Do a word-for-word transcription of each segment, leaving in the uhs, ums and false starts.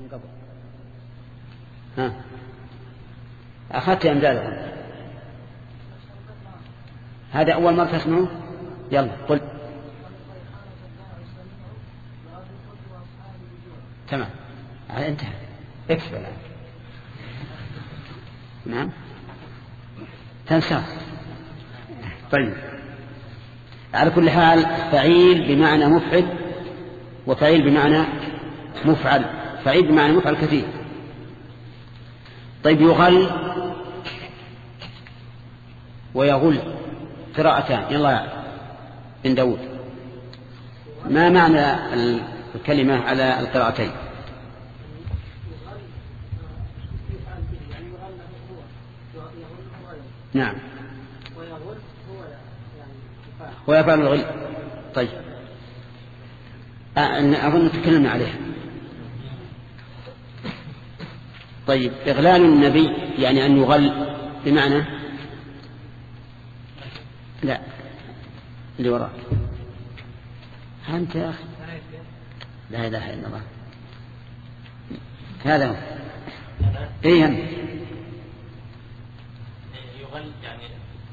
من قبل. ها أخذت أمداد. هذا أول مرة تسمعه. يلا قل. تمام انتهى. اكتب الآن. نعم تنسى. طيب على كل حال فعيل بمعنى مفعل وفعيل بمعنى مفعل. فعيل بمعنى مفعل كثير. طيب يغل ويغل قراءتان. يلا بن داود ما معنى الكلمة على القراءتين؟ نعم ويفعل الغل. طيب أظن تكلمنا عليه. طيب إغلال النبي يعني أن يغل بمعنى لا اللي وراء أنت يا أخي لا إله إلا الله. هذا هو. إيه هم يغل يعني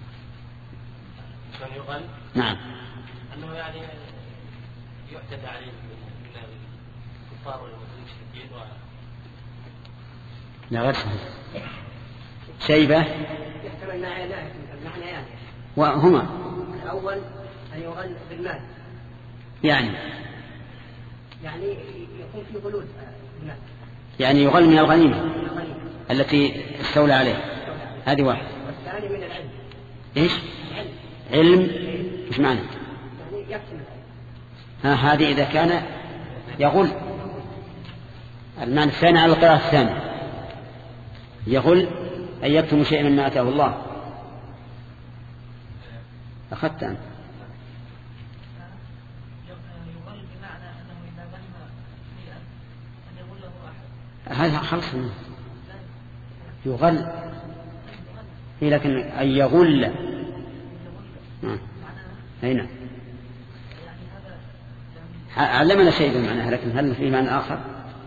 شلون يغل؟ نعم أنه يعني يعتدى عليه من الكفار والمشركين و... لا غير صحيح. شيبة يحتمل المعنى يعني وهما الأول أن يغل بالمال يعني يعني يكون في غلول بالمال يعني يغل من الغنيمة التي استولى عليه. هذه واحد. والثاني من العلم. إيش علم؟ إيش معنى؟ يعني يكتم العلم. ها هذه إذا كان يغل. المعنى الثاني على القراءة الثانية يغل أن يكتم شيئا مما آتاه الله. أخذت أنت. يغل بمعنى أنه إذا غنم شيئا أن يغله أحد. هذا خلص يغل هي لكن أن يغل. هنا علمنا شيء بمعنى لكن هل في معنى آخر؟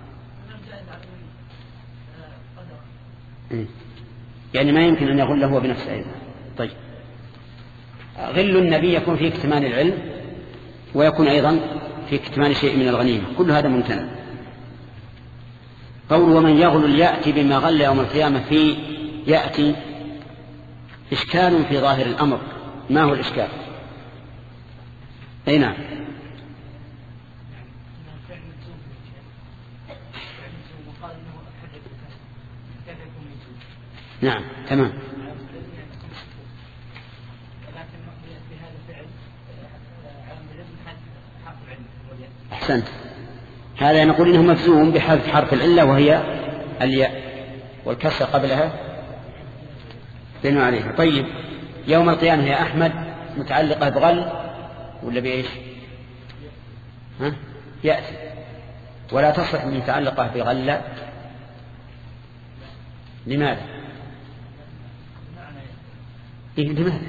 يعني ما يمكن أن يغل هو بنفسه أيضا. طيب غل النبي يكون فيه اكتمان العلم ويكون أيضا في اكتمان شيء من الغنيمة. كل هذا ممتنع. قول ومن يغل يأتي بما غل يوم القيامة في يأتي إشكال في ظاهر الأمر. ما هو الإشكال؟ أي نعم نعم تمام. أحسنت. هذا نقول إنه مفزوم بحذف حرف العلة وهي الياء والكسر قبلها بنوا عليها. طيب يوم القيامة يا أحمد متعلقة بغل ولا بإيش؟ ها؟ يأتي ولا تصح متعلقة بغل. لماذا؟ إيه لماذا؟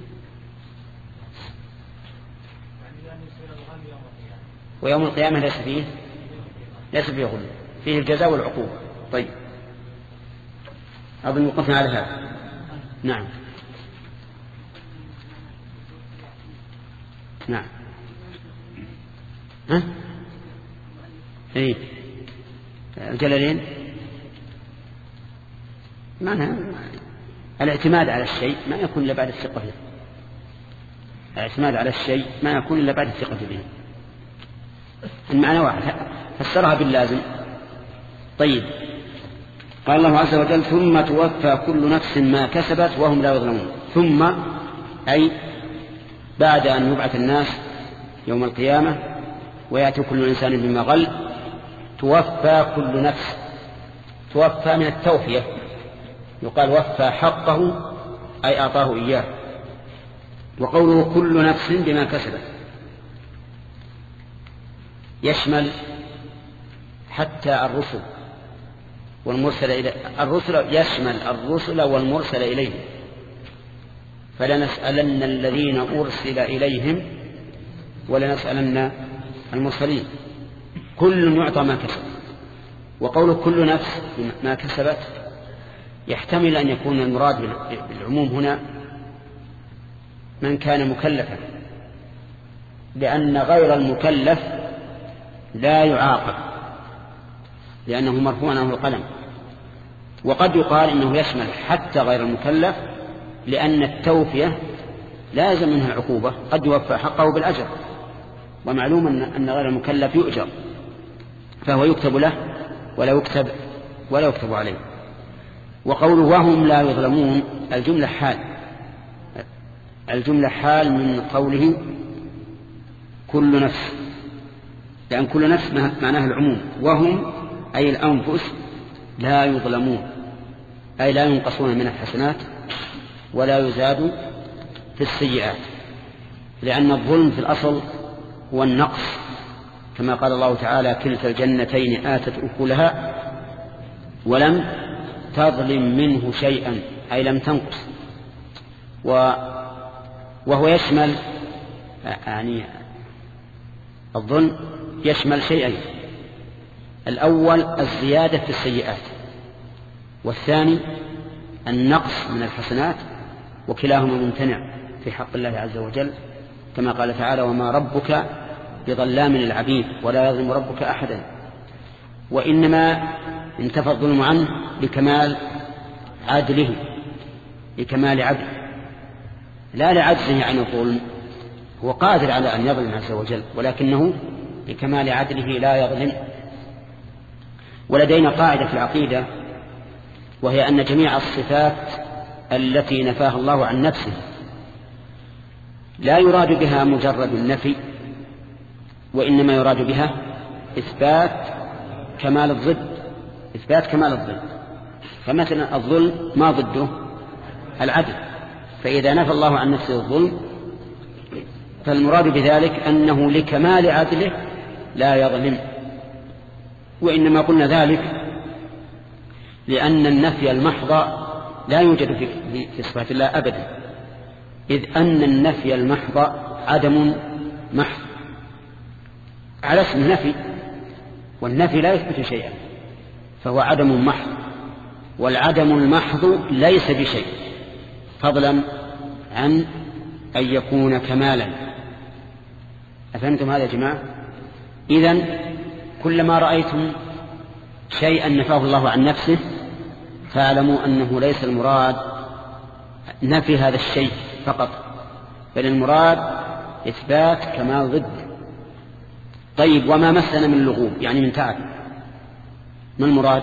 ويوم القيامة ليس فيه ليس فيه غل فيه الجزاء والعقوبة. طيب أظن وقفنا على هذا. نعم نعم ها ايه الجلالين معنى الاعتماد على الشيء ما يكون إلا بعد الثقة به. الاعتماد على الشيء ما يكون إلا بعد الثقة به. المعنى واحد فسرها باللازم. طيب قال الله عز وجل ثم توفى كل نفس ما كسبت وهم لا يظلمون. ثم أي بعد أن يبعث الناس يوم القيامة ويأتي كل إنسان بما غل توفى كل نفس. توفى من التوفية يقال وفى حقه أي أعطاه إياه. وقوله كل نفس بما كسبت يشمل حتى الرسل والمرسل إليه. الرسل يشمل الرسل والمرسل إليه. فلنسألن الذين أرسل إليهم ولنسألن المرسلين. كل يعطى ما كسب. وقول كل نفس ما كسبت يحتمل أن يكون المراد بالعموم هنا من كان مكلفا، لأن غير المكلف لا يعاقب لأنه مرفوع عنه القلم. وقد يقال إنه يشمل حتى غير المكلف، لأن التوفية لازم منها عقوبة، قد يوفى حقه بالأجر، ومعلوم أن غير المكلف يؤجر، فهو يكتب له ولا يكتب ولا يكتب عليه. وقوله وهم لا يظلمون الجملة حال، الجملة حال من قوله كل نفس، لأن كل نفس معناها العموم، وهم أي الأنفس لا يظلمون أي لا ينقصون من الحسنات ولا يزاد في السيئات، لأن الظلم في الأصل هو النقص، كما قال الله تعالى كلتا الجنتين آتت أكلها ولم تظلم منه شيئا أي لم تنقص. وهو يشمل يعني الظلم يشمل شيئين، الأول الزيادة في السيئات، والثاني النقص من الحسنات، وكلاهما ممتنع في حق الله عز وجل، كما قال تعالى وما ربك بظلام للعبيد ولا يظلم ربك أحدا. وإنما انتفى الظلم عنه لكمال عدله، لكمال عدله لا لعجزه عن الظلم، هو قادر على أن يظلم عز وجل ولكنه لكمال عدله لا يظلم. ولدينا قاعدة في العقيدة، وهي أن جميع الصفات التي نفاها الله عن نفسه لا يراد بها مجرد النفي، وإنما يراد بها إثبات كمال الضد، إثبات كمال الضد. فمثلا الظلم ما ضده؟ العدل، فإذا نفى الله عن نفسه الظلم فالمراد بذلك أنه لكمال عدله لا يظلم. وإنما قلنا ذلك لأن النفي المحض لا يوجد في, في صفات الله أبدا، إذ أن النفي المحض عدم محض على اسم نفي، والنفي لا يثبت شيئا فهو عدم محض، والعدم المحض ليس بشيء فضلا عن أن يكون كمالا. أفهمتم هذا يا جماعة؟ إذن كلما رأيتم شيئا نفاه الله عن نفسه فاعلموا أنه ليس المراد نفي هذا الشيء فقط، بل المراد إثبات كمال ضد. طيب وما مسنا من لغوب يعني من تعب، ما المراد؟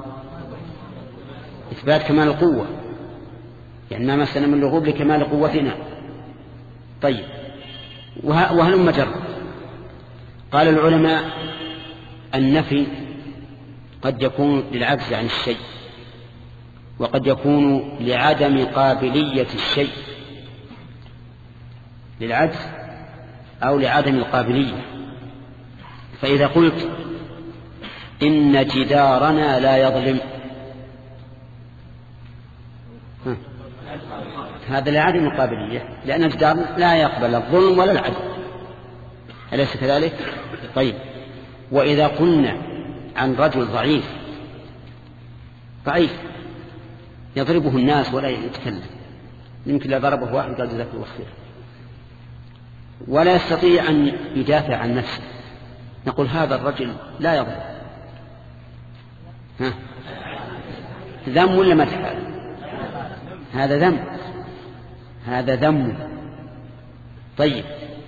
إثبات كمال القوة، يعني ما مسنا من لغوب لكمال قوتنا. طيب وهل مجرد؟ قال العلماء النفي قد يكون للعجز عن الشيء، وقد يكون لعدم قابلية الشيء، للعجز أو لعدم القابلية. فإذا قلت إن جدارنا لا يظلم، هذا لعدم القابلية، لأن الجدار لا يقبل الظلم ولا العدل، أليس كذلك؟ طيب وإذا قلنا عن رجل ضعيف ضعيف يضربه الناس ولا يتكلم، يمكن لا ضربه واحد قال جزاك الله خير، ولا يستطيع أن يدافع عن نفسه، نقول هذا الرجل لا يضرب، ها ذم ولا مدح؟ هذا ذم، هذا ذم. طيب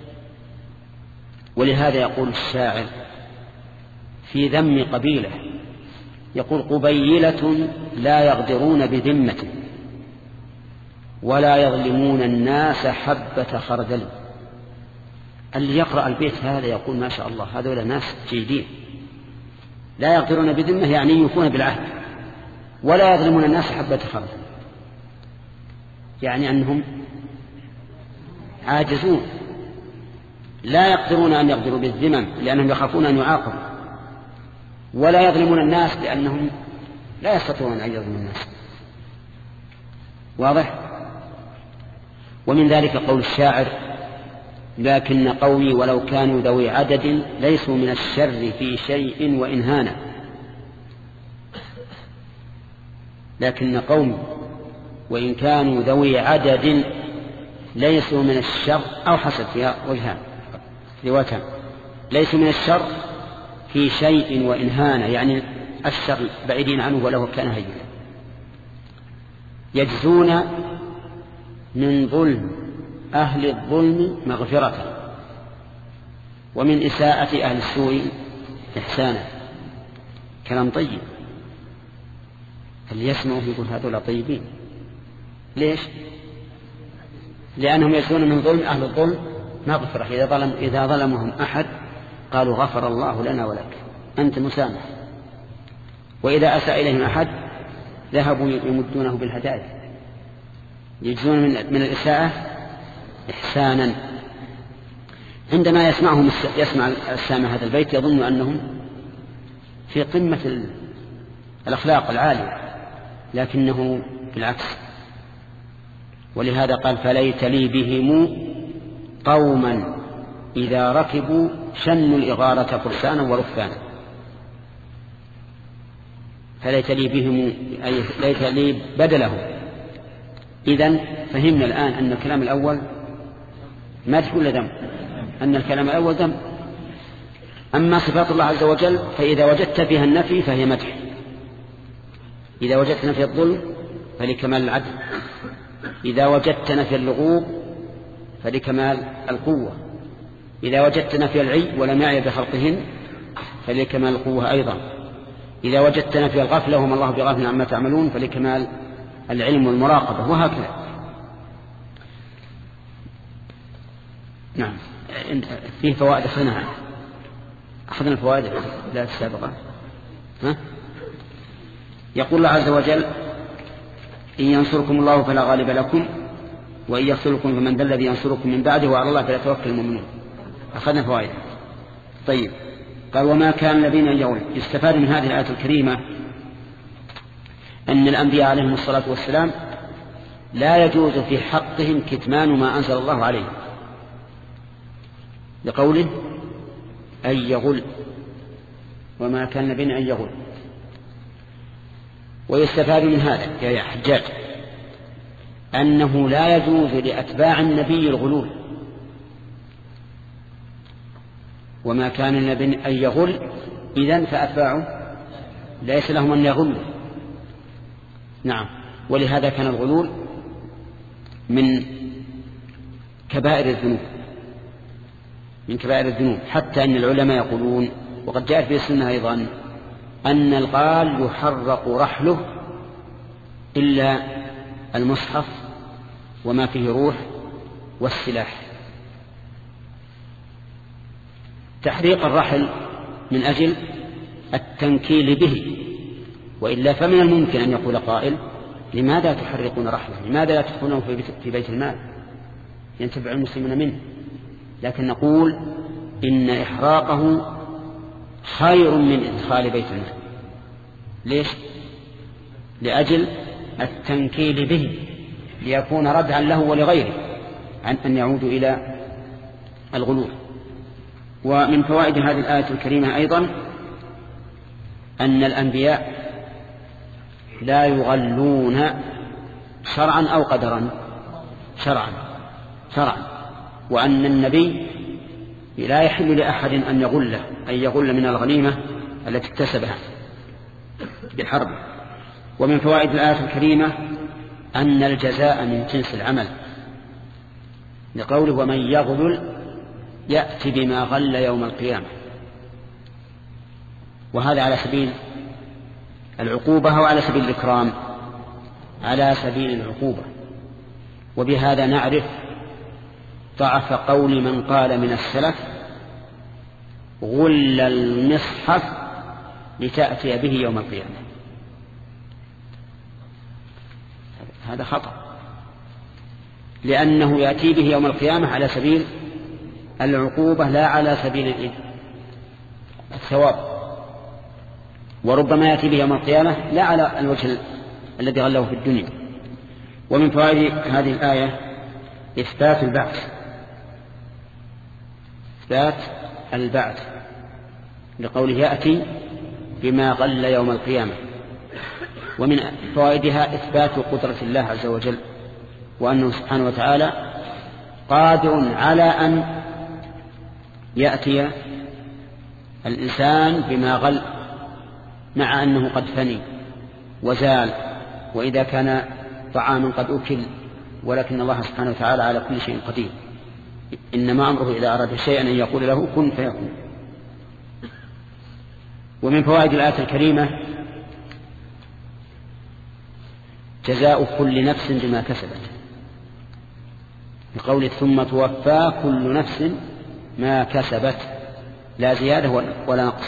ولهذا يقول الشاعر في ذم قبيلة، يقول قبيلة لا يغدرون بذمة ولا يظلمون الناس حبة خردل. اللي يقرأ البيت هذا يقول ما شاء الله هذول ناس جيدين، لا يغدرون بذمة يعني يوفون بالعهد، ولا يظلمون الناس حبة خردل، يعني أنهم عاجزون لا يقدرون أن يغدروا بالذمم لأنهم يخافون أن يعاقبوا، ولا يظلمون الناس لأنهم لا يستطيعون أن يظلموا الناس. واضح؟ ومن ذلك قول الشاعر لكن قومي ولو كانوا ذوي عدد ليسوا من الشر في شيء وإن هانا. لكن قوم وإن كانوا ذوي عدد ليسوا من الشر، أو حسب فيها وجهان روايتان، ليسوا من الشر في شيء وإن هان، يعني الشر بعيدين عنه ولو كان هينا، يجزون من ظلم أهل الظلم مغفرة، ومن إساءة أهل السوء إحسانا. كلام طيب، اللي يسمعوا يقول هذول طيبين. ليش؟ لأنهم يجزون من ظلم أهل الظلم مغفرة. إذا ظلم إذا ظلمهم أحد قالوا غفر الله لنا ولك، أنت مسامح. وإذا أساء إليهم أحد ذهبوا يمدونه بالهدايا، يجزون من, من الإساءة إحسانا. عندما يسمعهم يسمع السامع هذا البيت يظن أنهم في قمة الأخلاق العالية، لكنه بالعكس. ولهذا قال فليت لي بهم قوما إذا ركبوا شنوا الإغارة فرسانا وركبانا. فليت لي بهم أي ليت لي بدلهم. إذن فهمنا الآن أن الكلام الأول مدح ولا ذم؟ أن الكلام الأول ذم. أما صفات الله عز وجل فإذا وجدت فيها النفي فهي مدح، إذا وجدت نفي الظلم فلكمال العدل، إذا وجدت نفي اللغوب فلكمال القوة، إذا وجدت نفي العي ولم يعي بخلقهن فلكمال القوة أيضا، إذا وجدت نفي الغفلة وما الله بغافل عما تعملون فلكمال العلم والمراقبة، وهكذا. نعم، فيه فوائد أخذناها، أخذنا الفوائد لا السابقة. ها؟ يقول الله عز وجل إن ينصركم الله فلا غالب لكم وإن يخذلكم فمن ذا الذي ينصركم من بعده وعلى الله فليتوكل المؤمنون. أخذنا فوائد. طيب، قال وما كان الذين يغول. يستفاد من هذه الآية الكريمة أن الأنبياء عليهم الصلاة والسلام لا يجوز في حقهم كتمان ما أنزل الله عليه، لقوله أن يغل، وما كان النبي أن يغل. ويستفاد من هذا يا حجاج أنه لا يجوز لأتباع النبي الغلول، وما كان النبي أن يغل إذن فأتباعه ليس لهم أن يغلوا. نعم، ولهذا كان الغلول من كبائر الذنوب، من كبائر الذنوب، حتى أن العلماء يقولون وقد جاء في السنة أيضا أن الغال يحرق رحله إلا المصحف وما فيه روح والسلاح. تحريق الرحل من أجل التنكيل به، وإلا فمن الممكن أن يقول قائل لماذا تحرقون رحله؟ لماذا لا تدخلونه في بيت المال ينتفع المسلمون منه؟ لكن نقول إن إحراقه خير من إدخال بيت المال. ليش؟ لأجل التنكيل به، ليكون ردعا له ولغيره عن أن يعودوا إلى الغلول. ومن فوائد هذه الآية الكريمة أيضا أن الأنبياء لا يغلون شرعا أو قدرا، شرعا شرعا وأن النبي لا يحل لأحد أن يغله، أن يغل من الغنيمة التي اكتسبها بالحرب. ومن فوائد الآية الكريمة أن الجزاء من جنس العمل، لقوله ومن يغلل يأتي بما غل يوم القيامة، وهذا على سبيل العقوبة أو على سبيل الإكرام؟ على سبيل العقوبة. وبهذا نعرف ضعف قول من قال من السلف غل المصحف لتأتي به يوم القيامة. هذا خطأ، لأنه يأتي به يوم القيامة على سبيل العقوبة لا على سبيل الثواب، وربما يأتي به يوم القيامة لا على الوجه الذي غله في الدنيا. ومن فوائد هذه الآية إثبات البعث، إثبات البعث لقوله يأتي بما غل يوم القيامة. ومن فوائدها إثبات قدرة الله عز وجل، وأنه سبحانه وتعالى قادر على أن يأتي الإنسان بما غل مع أنه قد فني وزال، وإذا كان طعاما قد أكل، ولكن الله سبحانه وتعالى على كل شيء قدير. إنما أمره إذا أراد شيئا أن يقول له كن فيكون. ومن فوائد الآية الكريمة جزاء كل نفس بما كسبت، بقول ثم توفى كل نفس ما كسبت لا زيادة ولا نقص.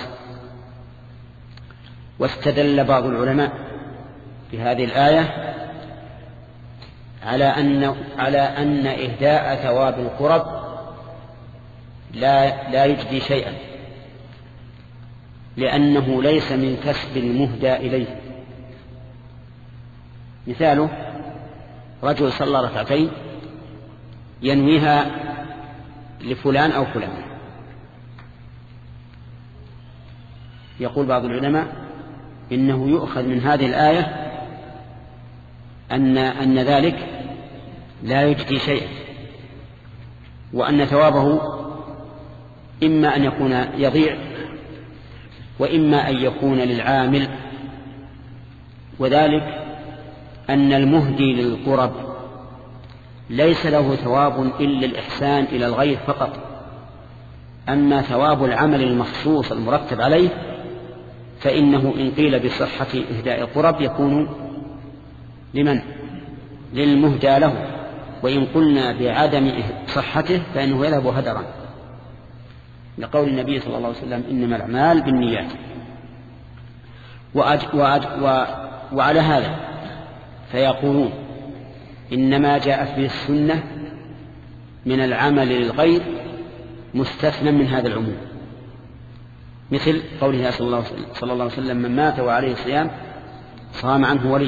واستدل بعض العلماء في هذه الآية على أن على أن إهداء ثواب القرب لا لا يجدي شيئا، لأنه ليس من كسب المهدى إليه. مثاله رجل صلى ركعتين ينويها لفلان أو فلان، يقول بعض العلماء إنه يؤخذ من هذه الآية أن أن ذلك لا يجدي شيئا، وأن ثوابه إما أن يكون يضيع وإما أن يكون للعامل، وذلك أن المهدي للقرب ليس له ثواب إلا الإحسان إلى الغير فقط، أما ثواب العمل المخصوص المرتب عليه فإنه إن قيل بصحة إهداء القرب يكون لمن؟ للمهدى له، وإن قلنا بعدم صحته فإنه يذهب هدرا، لقول النبي صلى الله عليه وسلم إنما الأعمال بالنيات. وأج وأج و وعلى هذا فيقولون إنما جاءت به السنة من العمل للغير مستثنى من هذا العموم، مثل قوله صلى الله عليه وسلم من مات وعليه صيام صام عنه ولي،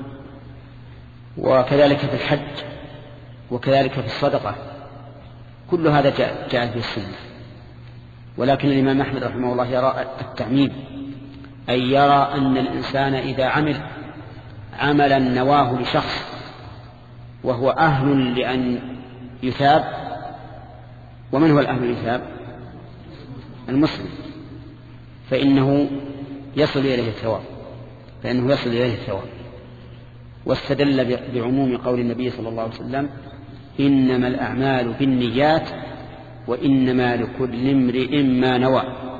وكذلك في الحج، وكذلك في الصدقة، كل هذا جاءت به السنة. ولكن الإمام أحمد رحمه الله يرى التعميم، أي يرى أن الإنسان إذا عمل عملا نواه لشخص وهو أهل لأن يثاب، ومن هو الأهل ليثاب؟ المسلم، فإنه يصل إليه الثواب فإنه يصل إليه الثواب. واستدل بعموم قول النبي صلى الله عليه وسلم إنما الأعمال بالنيات وإنما لكل امرئ ما نوى.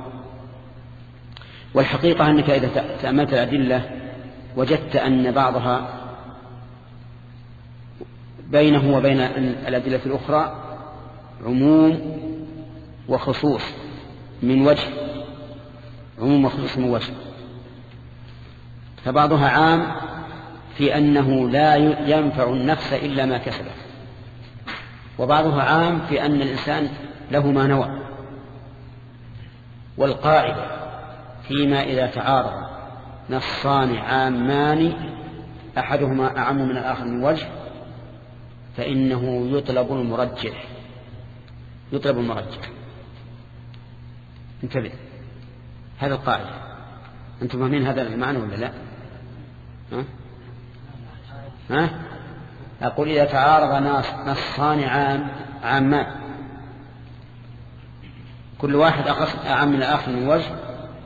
والحقيقة أنك إذا تأملت الأدلة وجدت أن بعضها بينه وبين الأدلة الأخرى عموم وخصوص من وجه، عموم وخصوص من وجه. فبعضها عام في أنه لا ينفع النفس إلا ما كسبه، وبعضها عام في أن الإنسان له ما نوى. والقاعدة فيما إذا تعارض نصان عامان أحدهما أعم من الآخر من وجه فإنه يطلب المرجح يطلب المرجح انتبه، هذا القاعدة. أنتم فاهمين هذا المعنى ولا لا؟ ها؟ ها؟ أقول إذا تعارض نصان عام عامان كل واحد أعم من الآخر من وجه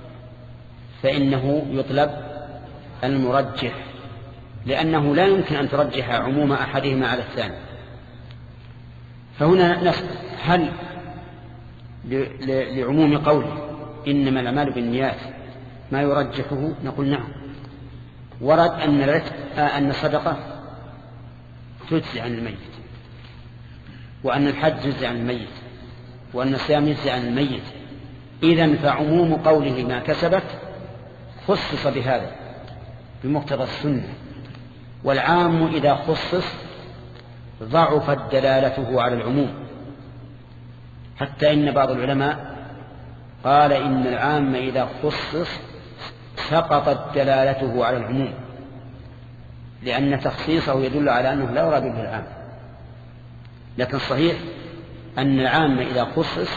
فإنه يطلب المرجح، لأنه لا يمكن أن ترجح عموم أحدهما على الثاني. فهنا نسأل هل لعموم قوله إنما الأعمال بالنيات ما يرجحه؟ نقول نعم. ورد أن أن الصدقة تجزي عن الميت، وأن الحج يجزي عن الميت، وأن الصيام يجزي عن الميت. إذن فعموم قوله ما كسبت خصص بهذا بمقتضى السنة، والعام إذا خصص ضعفت دلالته على العموم، حتى إن بعض العلماء قال إن العام إذا خصص سقطت دلالته على العموم، لأن تخصيصه يدل على أنه لا يراد به العام. لكن الصحيح أن العام إذا خصص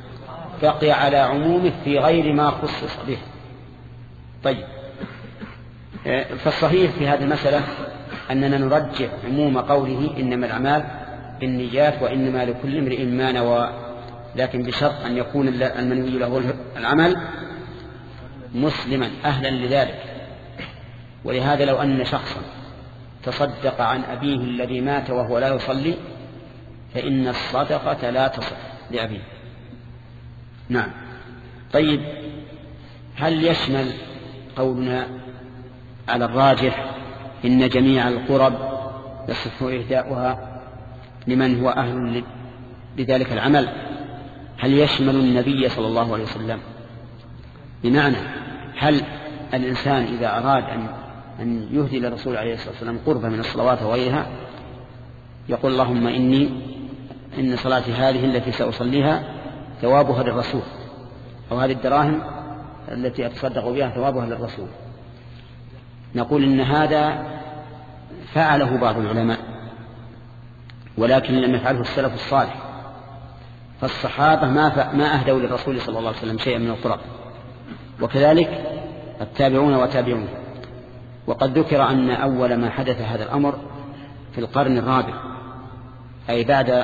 بقي على عمومه في غير ما خصص به. طيب، فالصحيح في هذه المسألة أننا نرجح عموم قوله إنما الأعمال بالنيات وإنما لكل امرئ ما نوى، لكن بشرط أن يكون المنوي له العمل مسلما أهلا لذلك. ولهذا لو أن شخصا تصدق عن أبيه الذي مات وهو لا يصلي فإن الصدقة لا تصح لأبيه. نعم. طيب، هل يشمل قولنا على الراجح إن جميع القرب يصح إهداؤها لمن هو أهل لذلك العمل، هل يشمل النبي صلى الله عليه وسلم؟ بمعنى هل الإنسان إذا أراد أن أن يهدي للرسول عليه الصلاة والسلام قربة من الصلوات وغيرها يقول اللهم إني إن صلاتي هذه التي سأصليها ثوابها للرسول، أو هذه الدراهم التي أتصدق بها ثوابها للرسول، نقول إن هذا فعله بعض العلماء ولكن لم يفعله السلف الصالح، فالصحابة ما ما أهدوا للرسول صلى الله عليه وسلم شيئا من القرب، وكذلك التابعون وتابعون. وقد ذكر أن أول ما حدث هذا الأمر في القرن الرابع، أي بعد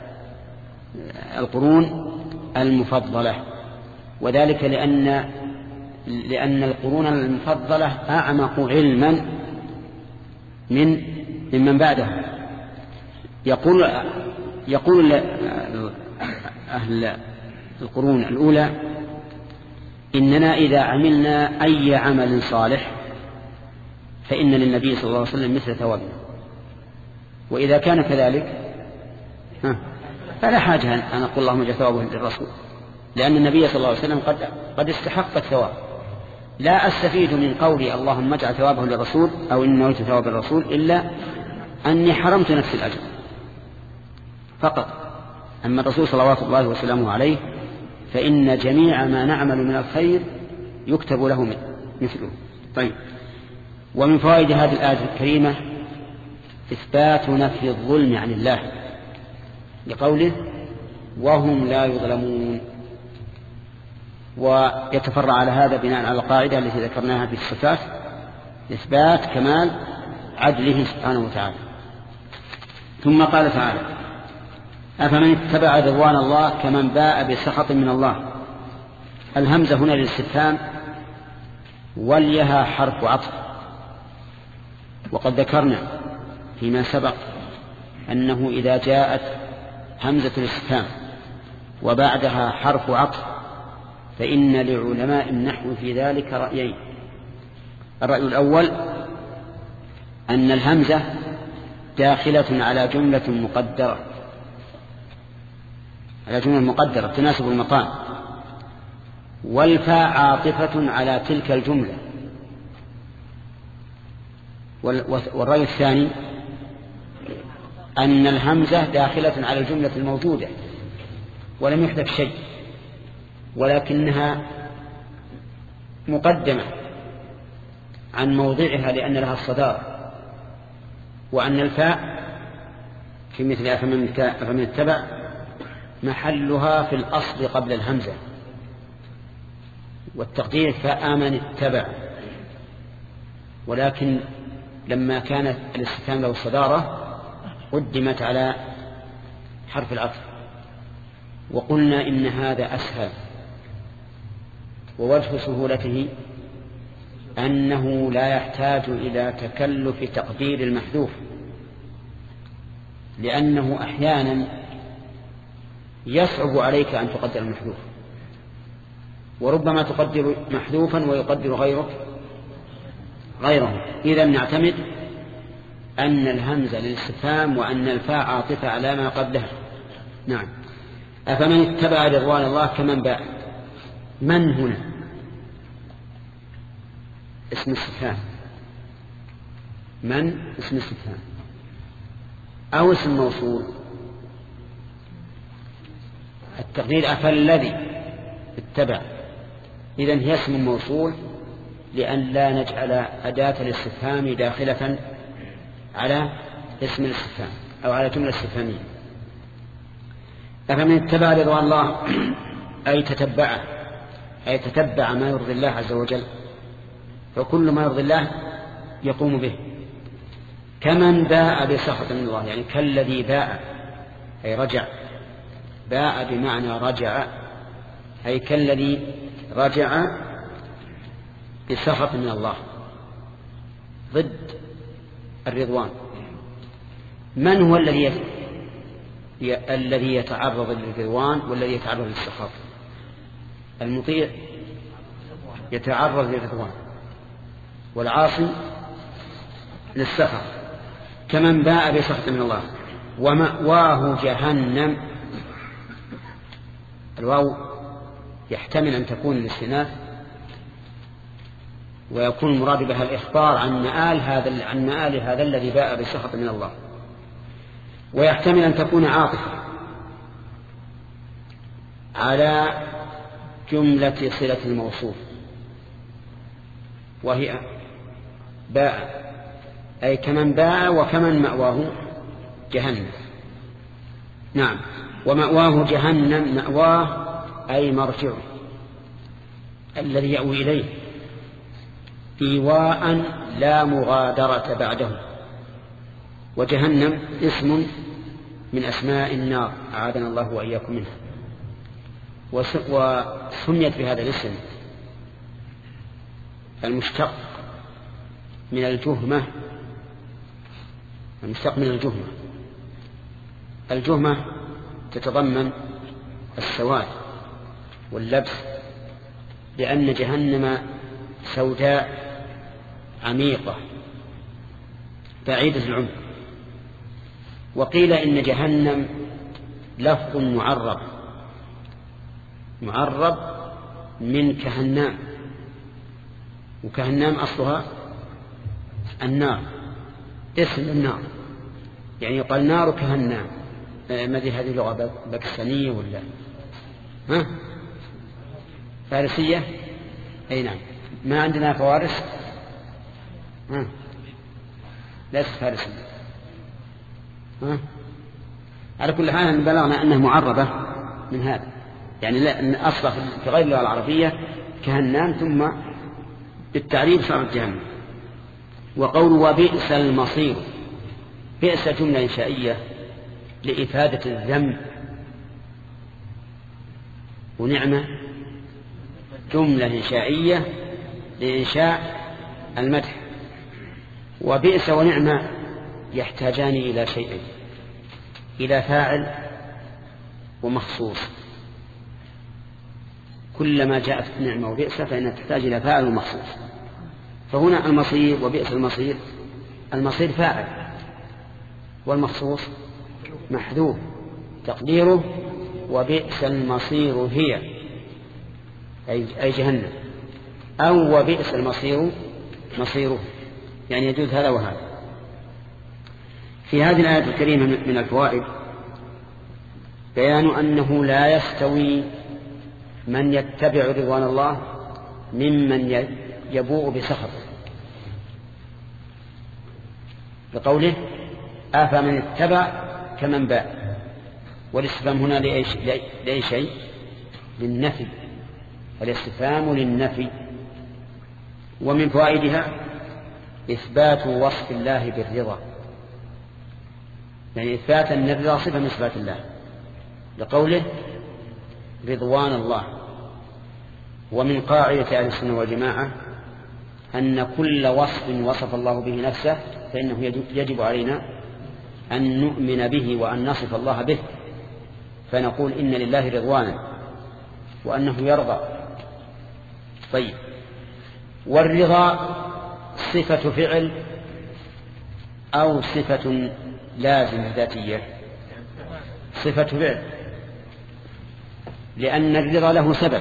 القرون المفضلة، وذلك لأن لأن القرون المفضلة أعمق علما من ممن بعدها. يقول يقول أهل القرون الأولى إننا إذا عملنا أي عمل صالح فإن للنبي صلى الله عليه وسلم مثل ثوابنا، وإذا كان كذلك فلا حاجة أن أقول اللهم اجعل ثوابه للرسول، لأن النبي صلى الله عليه وسلم قد قد استحق الثواب. لا أستفيد من قولي اللهم اجعل ثوابه للرسول أو إن نويت ثواب الرسول إلا أني حرمت نفس الأجر فقط. أما الرسول صلوات الله وسلامه عليه فإن جميع ما نعمل من الخير يكتب له مثله. طيب، ومن فوائد هذه الآية الكريمة إثبات نفي الظلم عن الله لقوله وهم لا يظلمون، ويتفرع على هذا بناء على القاعدة التي ذكرناها في الصفات إثبات كمال عدله سبحانه وتعالى. ثم قال تعالى أفمن اتبع رضوان الله كمن باء بسخط من الله. الهمزة هنا للاستفهام وليها حرف عطف، وقد ذكرنا فيما سبق أنه إذا جاءت همزة الاستفهام وبعدها حرف عطف فإن لعلماء النحو في ذلك رأيين. الرأي الأول أن الهمزة داخلة على جملة مقدرة على جملة مقدرة تناسب المقام، والفاء عاطفة على تلك الجملة. والرأي الثاني أن الهمزة داخلة على الجملة الموجودة ولم يحدث شيء، ولكنها مقدمة عن موضعها لأن لها الصدارة، وأن الفاء في مثل أفمن اتبع محلها في الأصل قبل الهمزة، والتقدير فآمن اتبع، ولكن لما كانت الاستفهام له الصدارة قدمت على حرف العطف. وقلنا إن هذا أسهل، ووجه سهولته أنه لا يحتاج إلى تكلف تقدير المحذوف، لأنه أحيانا يصعب عليك أن تقدر المحذوف، وربما تقدر محذوفا ويقدر غيرك غيره. إذا نعتمد أن الهمزة للاستفهام وأن الفاء عاطفة على ما قبلها. نعم. أفمن اتبع رضوان الله كمن باء. من هنا اسم استفهام، من اسم استفهام أو اسم موصول. التقدير أفالذي اتبع، إذن هي اسم موصول لأن لا نجعل أداة الاستفهام داخلة على اسم الاستفهام أو على جملة استفهامية. أفمن اتبع رضوان الله أي تتبعه، أي تتبع ما يرضي الله عز وجل، فكل ما يرضي الله يقوم به، كمن باء بسخط من الله، يعني كالذي باء أي رجع، باء بمعنى رجع، أي كالذي رجع بسخط من الله ضد الرضوان. من هو الذي الذي يتعرض للرضوان والذي يتعرض للسخط؟ المطيع يتعرض للرضوان والعاصي للسخط. كمن باء بسخط من الله ومأواه جهنم. الواو يحتمل أن تكون الاستئناف ويكون المراد بها الإخبار عن مآل هذا عن مآل هذا الذي باء بسخط من الله، ويحتمل أن تكون عاطفة على جملة صلة الموصوف وهي باء، أي كمن باء وكمن مأواه جهنم. نعم، ومأواه جهنم، مأواه أي مرجعه الذي يأوي إليه، إيواء لا مغادرة بعده. وجهنم اسم من أسماء النار، أعاذنا الله وإياكم منها. وسميت بهذا الاسم المشتق من الجهمة، المشتق من الجهمة. الجهمة تتضمن السواد واللبس، لأن جهنم سوداء عميقة بعيدة العمق. وقيل إن جهنم لفظ معرب، معرب من كهنام، وكهنام أصلها النار، اسم النار، يعني يقال نار كهنام. ما دي هذه لغة باكستانية ولا ها فارسية؟ أي نعم، ما عندنا فوارس، ها ليست فارسية. ها على كل حال بلغنا أنها معربة من هذا، يعني لا أصلا في غير اللغة العربية كهنام ثم بالتعريب صارت جهنم. وقول وبئس المصير، بئس جملة إنشائية لإفادة الذم، ونعمة جملة إنشائية لإنشاء المدح. وبئس ونعمة يحتاجان إلى شيئين، إلى فاعل ومخصوص. كلما جاءت نعمة وبئس فإنها تحتاج إلى فاعل ومخصوص. فهنا المصير وبئس المصير، المصير فاعل والمخصوص محذوف، تقديره وبئس المصير هي أي جهنم، أو وبئس المصير مصيره، يعني يجوز هذا وهذا. في هذه الآية الكريمة من الفوائد بيان أنه لا يستوي من يتبع رضوان الله ممن يبوء بسخطه، لقوله أفمن اتبع كمن باء. والاستفهام هنا لأي شيء؟ للنفي، الاستفهام للنفي. ومن فوائدها إثبات وصف الله بالرضا، يعني إثبات أن الرضا صفة من صفات الله، لقوله رضوان الله. ومن قاعدة أهل السنة والجماعة أن كل وصف وصف الله به نفسه فإنه يجب علينا أن نؤمن به وأن نصف الله به، فنقول إن لله رضوانا وأنه يرضى. طيب، والرضا صفة فعل أو صفة لازمة ذاتية؟ صفة فعل، لأن الرضا له سبب،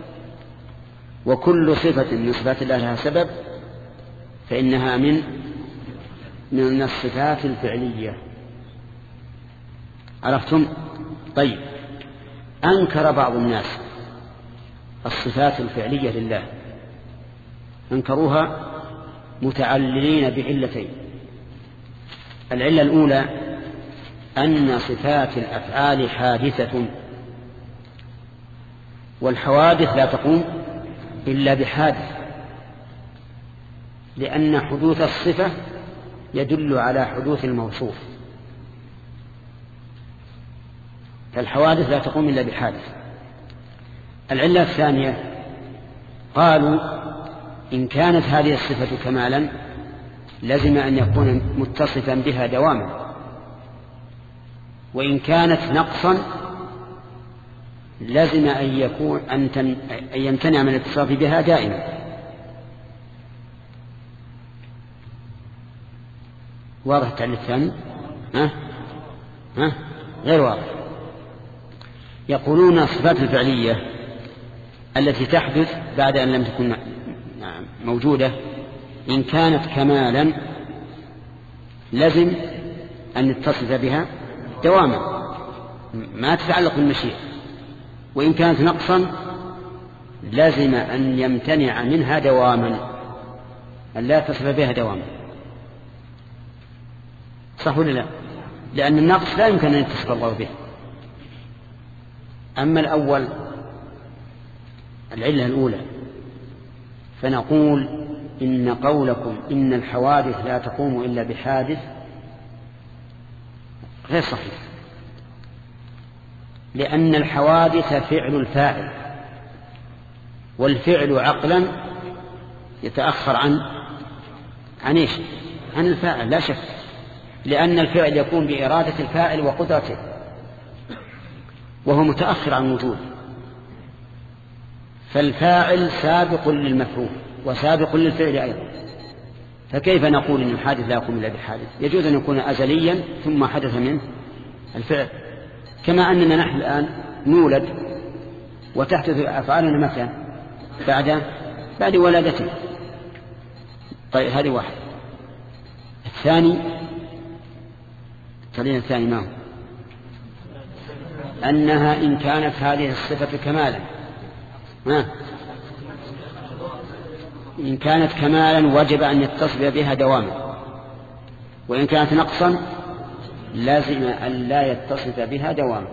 وكل صفة من صفات الله لها سبب فإنها من من الصفات الفعلية. عرفتم؟ طيب، أنكر بعض الناس الصفات الفعلية لله، أنكروها متعللين بعلتين. العلة الأولى أن صفات الأفعال حادثة، والحوادث لا تقوم إلا بحادث، لأن حدوث الصفة يدل على حدوث الموصوف، فالحوادث لا تقوم إلا بحادث. العلة الثانية قالوا إن كانت هذه الصفة كمالا لازم أن يكون متصفا بها دواما، وإن كانت نقصا لازم أن يكون أن يمتنع من الاتصاف بها دائما. واضح التعليل الثاني؟ ها؟ ها؟ غير واضح. يقولون الصفات الفعلية التي تحدث بعد أن لم تكن موجودة إن كانت كمالا لازم أن نتصف بها دواما ما تتعلق بالمشيئة، وإن كانت نقصا لازم أن يمتنع منها دواما، أن لا يتصف بها دواما. صح ولا لا؟ لأن النقص لا يمكن أن يتصف الله به. أما الأول العلة الأولى فنقول إن قولكم إن الحوادث لا تقوم إلا بحادث غير صحيح، لأن الحوادث فعل الفاعل، والفعل عقلا يتأخر عن عن إيش؟ عن الفاعل لا شك، لأن الفعل يكون بإرادة الفاعل وقدرته، وهو متأخر عن وجود، فالفاعل سابق للمفعول وسابق للفعل أيضا. فكيف نقول إن الحادث لا يقوم إلا بحادث؟ يجوز أن يكون أزليا ثم حدث منه الفعل، كما أننا نحن الآن نولد وتحدث أفعالنا متى؟ بعد بعد ولادته. طيب هذه واحد. الثاني الدليل الثاني ما هو؟ أنها إن كانت هذه الصفة كمالا ما إن كانت كمالا وجب أن يتصف بها دواما، وإن كانت نقصا لازم أن لا يتصف بها دواما.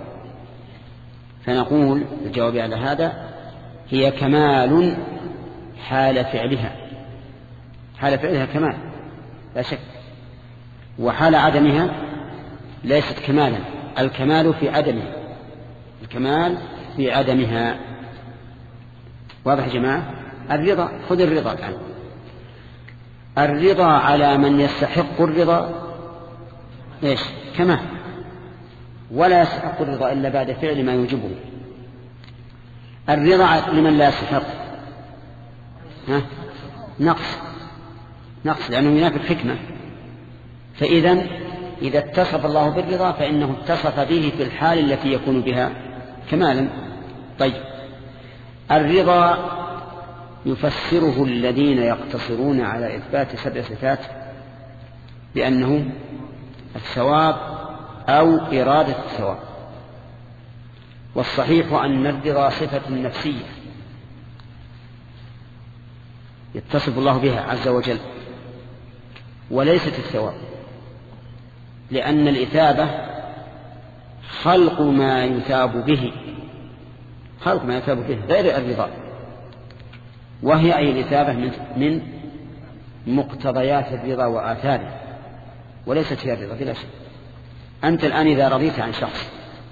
فنقول الجواب على هذا هي كمال حال فعلها، حال فعلها كمال لا شك، وحال عدمها ليست كمالا، الكمال في عدمها، الكمال في عدمها. واضح يا جماعة؟ الرضا، خذ الرضا الآن. الرضا على من يستحق الرضا إيش؟ كمال، ولا يستحق الرضا إلا بعد فعل ما يوجبه. الرضا لمن لا يستحق ها؟ نقص، نقص لأنه ينافي الحكمة. فإذا إذا اتصف الله بالرضا فإنه اتصف به في الحال التي يكون بها كمالا. طيب الرضا يفسره الذين يقتصرون على إثبات سبع صفات بأنه الثواب أو إرادة الثواب، والصحيح أن الرضا صفة نفسية يتصف الله بها عز وجل وليست الثواب، لأن الإثابة خلق ما يثاب به، خلق ما يثاب به غير الرضا، وهي أي الإثابة من مقتضيات الرضا وآثاره، وليست هي الرضا بلا شيء. أنت الآن إذا رضيت عن شخص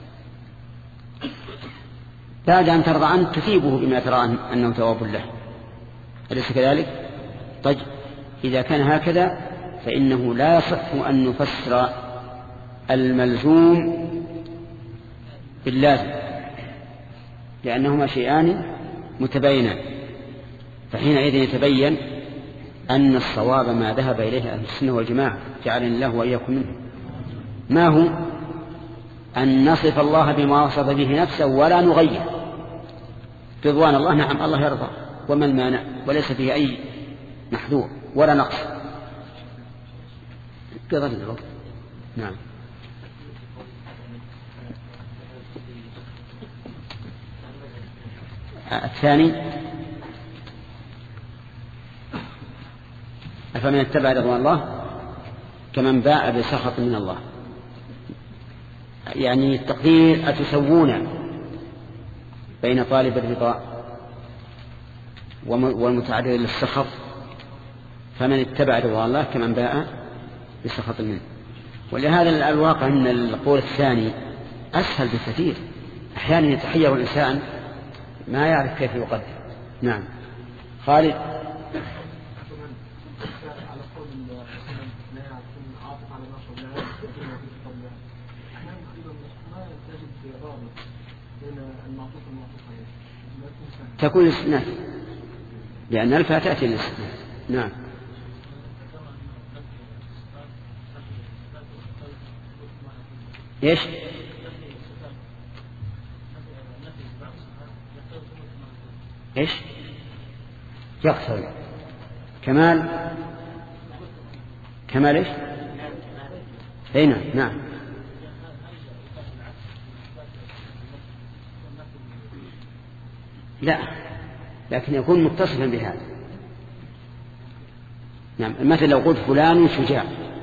بعد أن ترضى عنه تثيبه بما ترى أنه ثواب له، أليس كذلك؟ طيب إذا كان هكذا فإنه لا يصح أن نفسر الملزوم باللازم، لأنهما شيئان متباينان. فحينئذ يتبين أن الصواب ما ذهب إليه أهل السنة والجماعة جعلني الله وإياكم منه، ما هو؟ أن نصف الله بما وصف به نفسه ولا نغير. رضوان الله نعم الله يرضى، وما المانع؟ وليس فيه أي محذور ولا نقص. قضى الوقت. نعم. الثاني أفمن اتبع رضوان الله كمن باع بسخط من الله، يعني التقدير أتسوون بين طالب الرضا والمتعرض للسخط؟ فمن اتبع رضوان الله كمن باء بسخط منه. ولهذا الواقع أن القول الثاني أسهل بكثير. أحيانا يتحير الإنسان ما يعرف كيف يقدر. نعم خالد. تكون الاستئناف لأن الفاء تأتي للاستئناف. نعم ايش ايش يقتضي كمال كمال ايش اي نعم نعم لا لكن يكون متصفا بهذا. نعم مثلا لو قلت فلان شجاع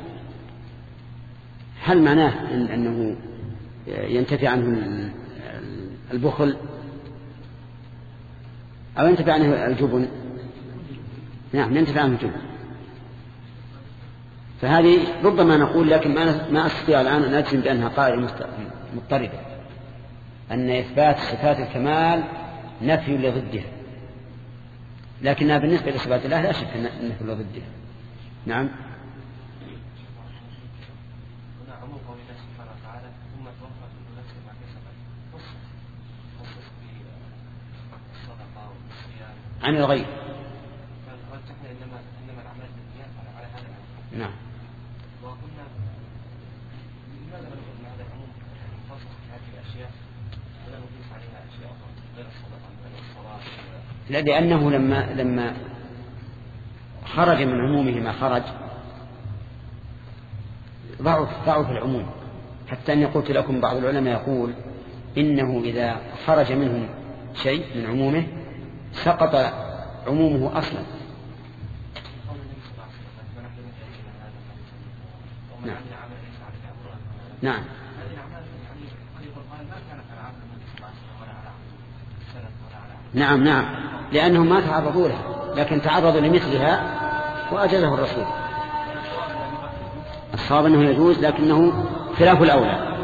هل معناه إن أنه ينتفي عنه البخل أو ينتفي عنه الجبن؟ نعم ينتفي عنه الجبن. فهذه ربما نقول لكن ما أستطيع الآن أن أجزم بأنها قاعدة مضطردة أن إثبات صفات الكمال نفي لضدها، لكنها بالنسبة لصفات الله لا شك أن نفي لضدها. نعم عن الغير. نعم لا لأنه لما لما خرج من عمومه ما خرج ضعف ضعف العموم، حتى أني قلت لكم بعض العلماء يقول إنه إذا خرج منهم شيء من عمومه سقط عمومه أصلا. نعم نعم نعم نعم لأنهم ما تعرضوا لها لكن تعرضوا لمثلها وأجازه الرسول. الصواب أنه يجوز لكنه خلاف الأولى.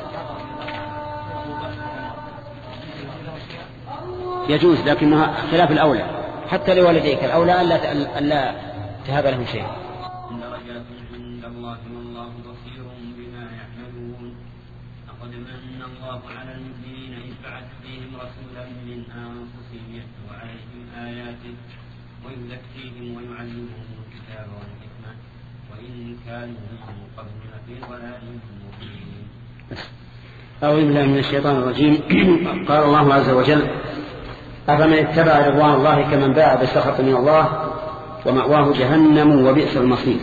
يجوز لكنه خلاف الأولى حتى لوالديك الأولى ألا ألا تهاب لهم شيء. درجات عند الله والله بصير بما يعملون. لقد من الله على المؤمنين إذ بعث فيهم رسولا من أنفسهم يتلو عليهم آياته ويزكيهم ويعلمهم الكتاب والحكمة وإن كانوا من قبل لفي ضلال مبين. أعوذ بالله من الشيطان الرجيم. قال الله عز وجل: أفمن اتبع رضوان الله كمن باع بسخط من الله ومأواه جهنم وبئس المصير.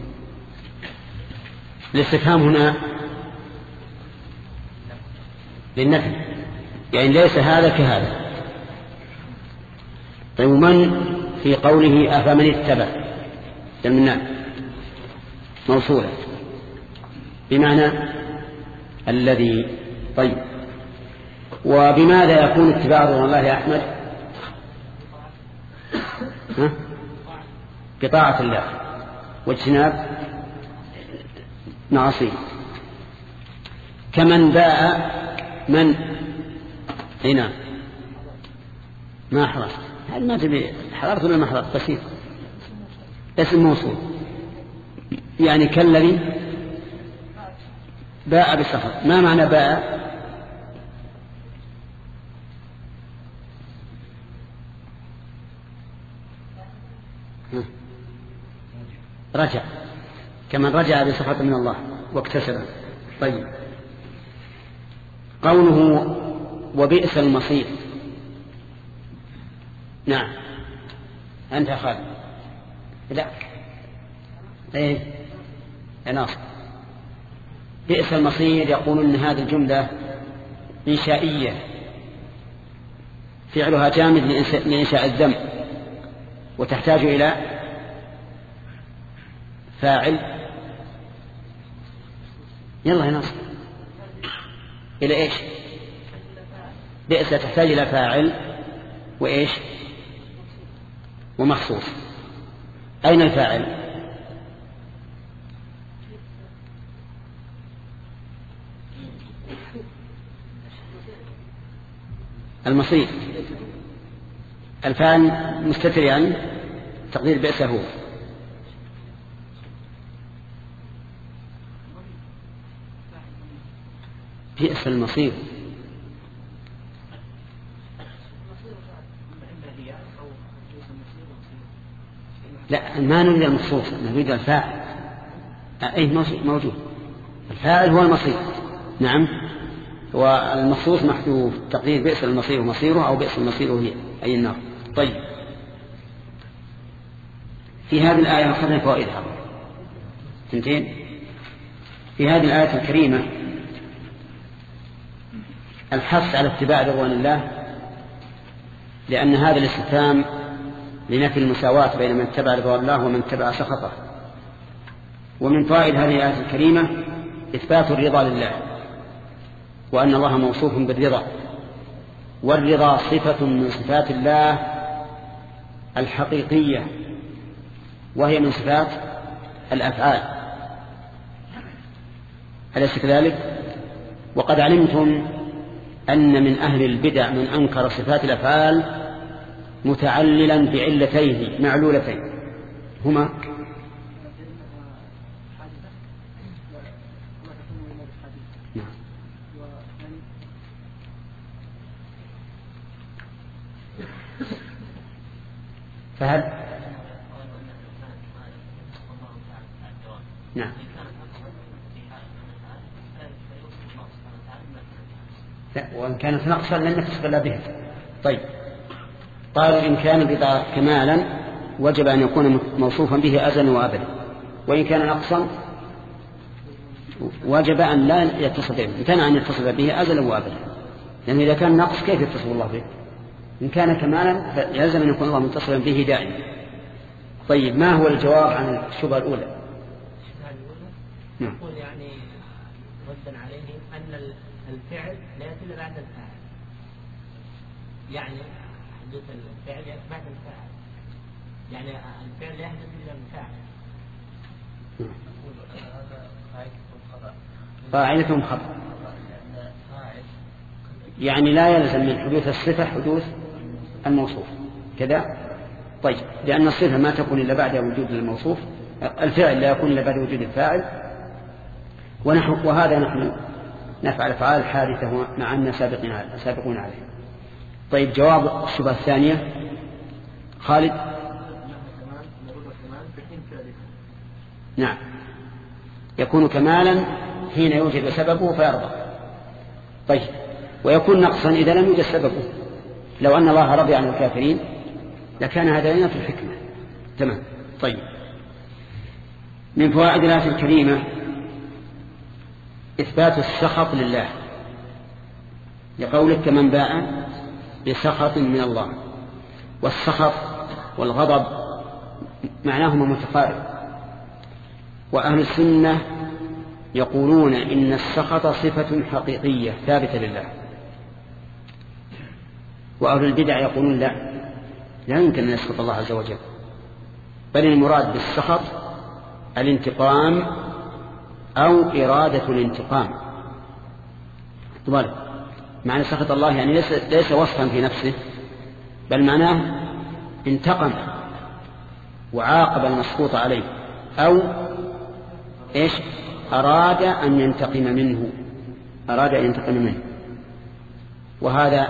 الاستفهام هنا للنفي يعني ليس هذا كهذا. طيب من في قوله أفمن اتبع المنان موصولة بمعنى الذي. طيب وبماذا يكون اتباع رضوان الله يا أحمد؟ ها؟ بطاعة الله واجتناب معاصيه. كمن باء من هنا ما حرصت هل ما تبي حررت ولا ما حررت؟ بسيط اسم موصول يعني كالذي باء بالسخط. ما معنى باء؟ رجع كمن رجع بسخط من الله واكتسب. طيب قوله وبئس المصير. نعم أنت خالد. لا ايه يا ناصر. بئس المصير يقولون ان هذه الجملة إنشائية فعلها جامد لإنشاء الذنب وتحتاج إلى فاعل. يلا يا ناصر إلى إيش؟ بئس تحتاج إلى فاعل وإيش ومخصوص. أين الفاعل؟ المصير. الفاعل مستتر يعني تقدير بئس هو. بئس المصير. لا، ما نريد المخصوص، نريد الفاعل. أي موجود، الفاعل هو المصير. نعم، والمخصوص محذوف، تقدير بئس المصير مصيره أو بئس المصير هي أي النار. طيب، في هذه الآية أخذنا فوائدها اثنتين. في هذه الآية الكريمة الحث على اتباع رضوان الله، لأن هذا الاستفهام لنفي المساواة بين من اتبع رضوان الله ومن اتبع سخطه. ومن فوائد هذه الآية الكريمة إثبات الرضا لله، وأن الله موصوف بالرضا، والرضا صفة من صفات الله الحقيقية، وهي من صفات الأفعال، أليس كذلك؟ وقد علمتم أن من أهل البدع من أنكر صفات الأفعال متعللا بعلتين معلولتين، هما فهل نعم لا، وإن كانت نقصا لن نكسب إلا به. طيب، قالوا إن كان الرضا كمالا وجب أن يكون موصوفا به أزلا وأبدا، وإن كان نقصا وجب أن لا يتصل به، إن كان أن يتصل به أزلا وأبدا، لأن إذا كان نقص كيف يتصل الله به؟ إن كان كمالا فيلزم أن يكون الله متصلا به دائما. طيب، ما هو الجواب عن الشبهة الأولى؟ يقول يعني ردا عليهم أن الفعل لا يأتي إلا بعد الفاعل، يعني حدوث الفعل يأتي بعد الفاعل، يعني الفعل لا يحدث إلا الفاعل. قاعدة خطأ، يعني لا يلزم من حدوث الصفة حدوث الموصوف كذا. طيب، لأن الصفة ما تكون إلا بعد وجود الموصوف، الفعل لا يكون إلا بعد وجود الفاعل، ونحن وهذا نحن نفعل أفعال حادثة مع أن سابقون عليه. طيب، جواب الشبهة الثانية خالد. نعم، يكون كمالا حين يوجد سببه فيرضى. طيب، ويكون نقصا إذا لم يوجد سببه. لو أن الله رضي عن الكافرين لكان هذا لنا في الحكمة. تمام. طيب، من فوائد الآية الكريمة إثبات السخط لله، لقولك كمن باء بسخط من الله. والسخط والغضب معناهما متقارب، وأهل السنة يقولون إن السخط صفة حقيقية ثابتة لله، وأهل البدع يقولون لا لا يمكن أن يسخط الله عز وجل، بل المراد بالسخط الانتقام أو إرادة الانتقام. معنى سخط الله يعني ليس, ليس وصفا في نفسه، بل معناه انتقم وعاقب المسخوط عليه، أو إيش أراد أن ينتقم منه أراد أن ينتقم منه وهذا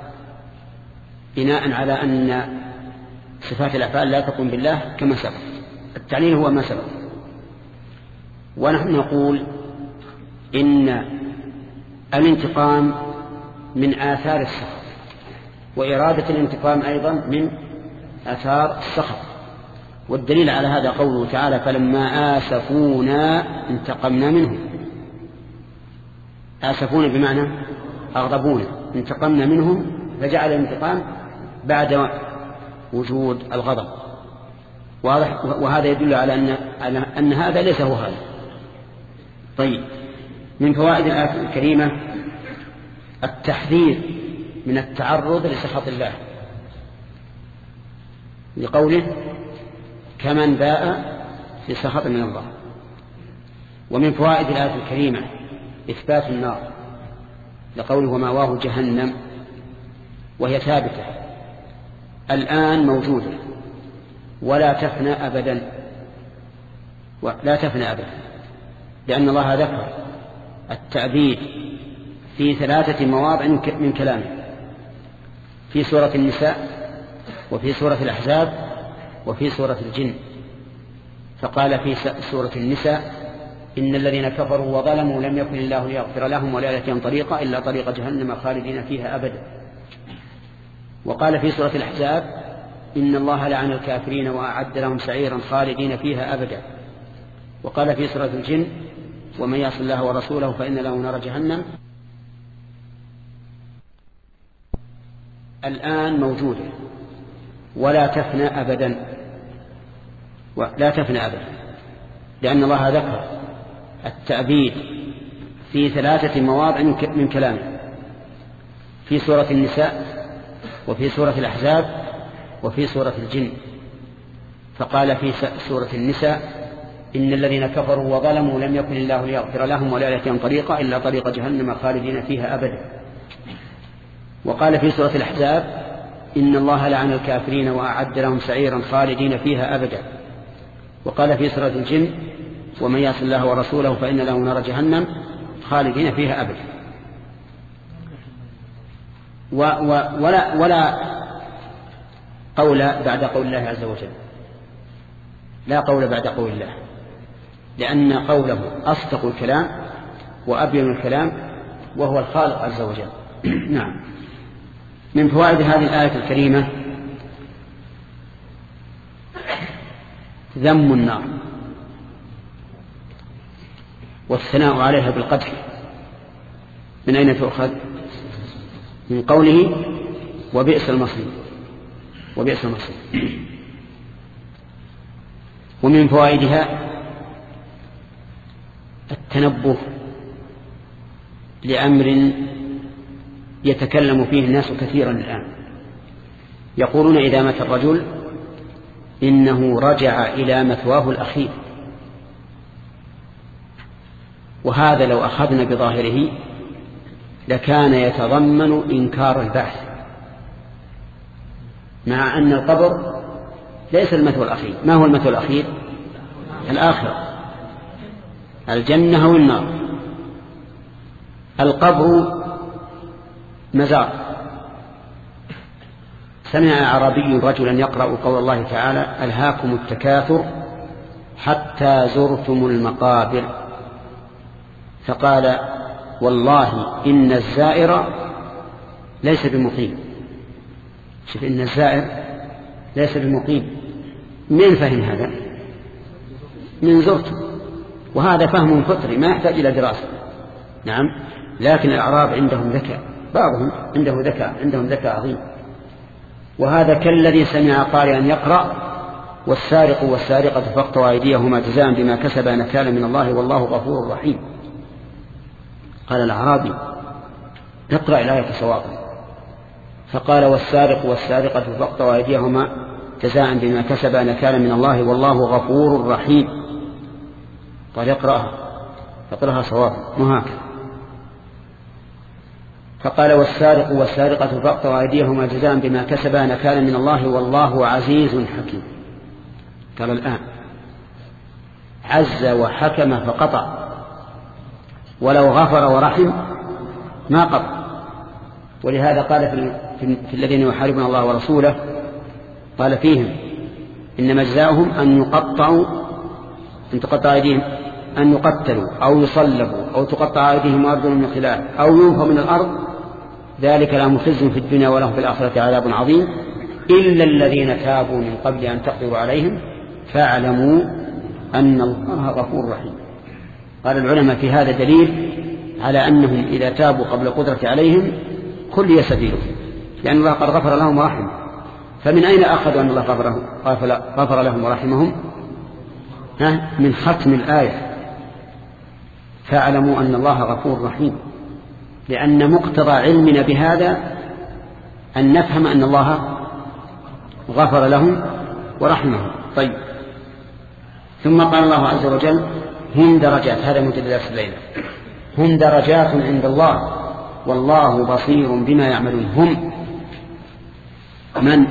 بناء على أن صفات الأفعال لا تكون بالله كما سبق. التعليل هو ما سبق. ونحن نقول إن الانتقام من آثار السخط، وإرادة الانتقام أيضا من آثار السخط. والدليل على هذا قوله تعالى فلما آسفونا انتقمنا منهم. آسفونا بمعنى أغضبونا، انتقمنا منهم، فجعل الانتقام بعد وجود الغضب. وهذا يدل على أن, على أن هذا ليس هو هذا. طيب، من فوائد الآية الكريمة التحذير من التعرض لسخط الله، لقوله كمن باء في سخط من الله. ومن فوائد الآية الكريمة إثبات النار لقوله ومأواه جهنم، وهي ثابتة الآن موجودة ولا تفنى أبدا، لا تفنى أبدا، لأن الله ذكر التأبيد في ثلاثة مواضع من كلامه، في سورة النساء وفي سورة الأحزاب وفي سورة الجن. فقال في سورة النساء إن الذين كفروا وظلموا لم يكن الله ليغفر لهم ولا يهديهم طريقا إلا طريق جهنم خالدين فيها أبدا. وقال في سورة الأحزاب إن الله لعن الكافرين وأعد لهم سعيرا خالدين فيها أبدا. وقال في سورة الجن ومن يعص الله ورسوله فإن له نار جهنم الآن موجودة ولا تفنى أبدا، لا تفنى أبدا، لأن الله ذكر التأبيد في ثلاثة مواضع من كلامه، في سورة النساء وفي سورة الأحزاب وفي سورة الجن. فقال في سورة النساء إن الذين كفروا وظلموا لم يكن الله ليغفر لهم ولا يهديهم طريقا إلا طريق جهنم خالدين فيها أبدا. وقال في سورة الأحزاب إن الله لعن الكافرين وأعد لهم سعيرا خالدين فيها أبدا. وقال في سورة الجن ومن يعص الله ورسوله فإن له نار جهنم خالدين فيها أبدا. و و ولا, ولا قول بعد قول الله عز وجل، لا قول بعد قول الله، لأن قوله أصدق الكلام وأبين الكلام وهو الخالق عز وجل. نعم. من فوائد هذه الآية الكريمة ذم النار والثناء عليها بالقدح. من أين تؤخذ؟ من قوله وبئس المصير، وبئس المصير. ومن فوائدها التنبه لأمر يتكلم فيه الناس كثيرا الآن. يقولون إذا مات الرجل إنه رجع إلى مثواه الأخير، وهذا لو أخذنا بظاهره لكان يتضمن إنكار البعث، مع أن القبر ليس المثوى الأخير. ما هو المثوى الأخير؟ الآخرة، الجنة والنار. القبر مزار. سمع أعرابي رجلا يقرأ قول الله تعالى ألهاكم التكاثر حتى زرتم المقابر، فقال والله إن الزائر ليس بمقيم. شوف، إن الزائر ليس بمقيم، من فهم هذا؟ من زرتم، وهذا فهم فطري ما يحتاج إلى دراسة. نعم، لكن الأعراب عندهم ذكاء، بعضهم عنده ذكاء، عندهم ذكاء عظيم. وهذا كالذي سمع قارئا يقرأ والسارق والسارقة فاقطعوا أيديهما جزاء بما كسبا نكالا من الله والله غفور رحيم. قال الأعرابي اقرأ الآية صوابا، فقال والسارق والسارقة فاقطعوا أيديهما جزاء بما كسبا نكالا من الله والله غفور رحيم. قال اقرأها، اقرأها صوابا مو هكذا. فقال والسارق والسارقة فاقطعوا أيديهما جزاء بما كسبا نكالا من الله والله عزيز حكيم. قال الآن عز وحكم فقطع، ولو غفر ورحم ما قطع. ولهذا قال في, في الذين يحاربون الله ورسوله قال فيهم إنما جزاؤهم أن يقطعوا أن تقطع أيديهم أن يقتلوا أو يصلبوا أو تقطع أيديهم وأرجلهم من خلاف أو ينفوا من الأرض، ذلك لهم خزي في الدنيا ولهم في الآخرة عذاب عظيم إلا الذين تابوا من قبل أن تقدروا عليهم فاعلموا أن الله غفور رحيم. قال العلماء في هذا دليل على أنهم إذا تابوا قبل القدرة عليهم كل سبيله، لأن الله قد غفر لهم ورحمه. فمن أين أخذوا أن الله غفر لهم ورحمهم؟ ها؟ من ختم الآية فاعلموا أن الله غفور رحيم، لأن مقتضى علمنا بهذا أن نفهم أن الله غفر لهم ورحمهم. طيب، ثم قال الله عز وجل هم درجات، هذا مجد درس الليلة، هم درجات عند الله والله بصير بما يعملون. هم من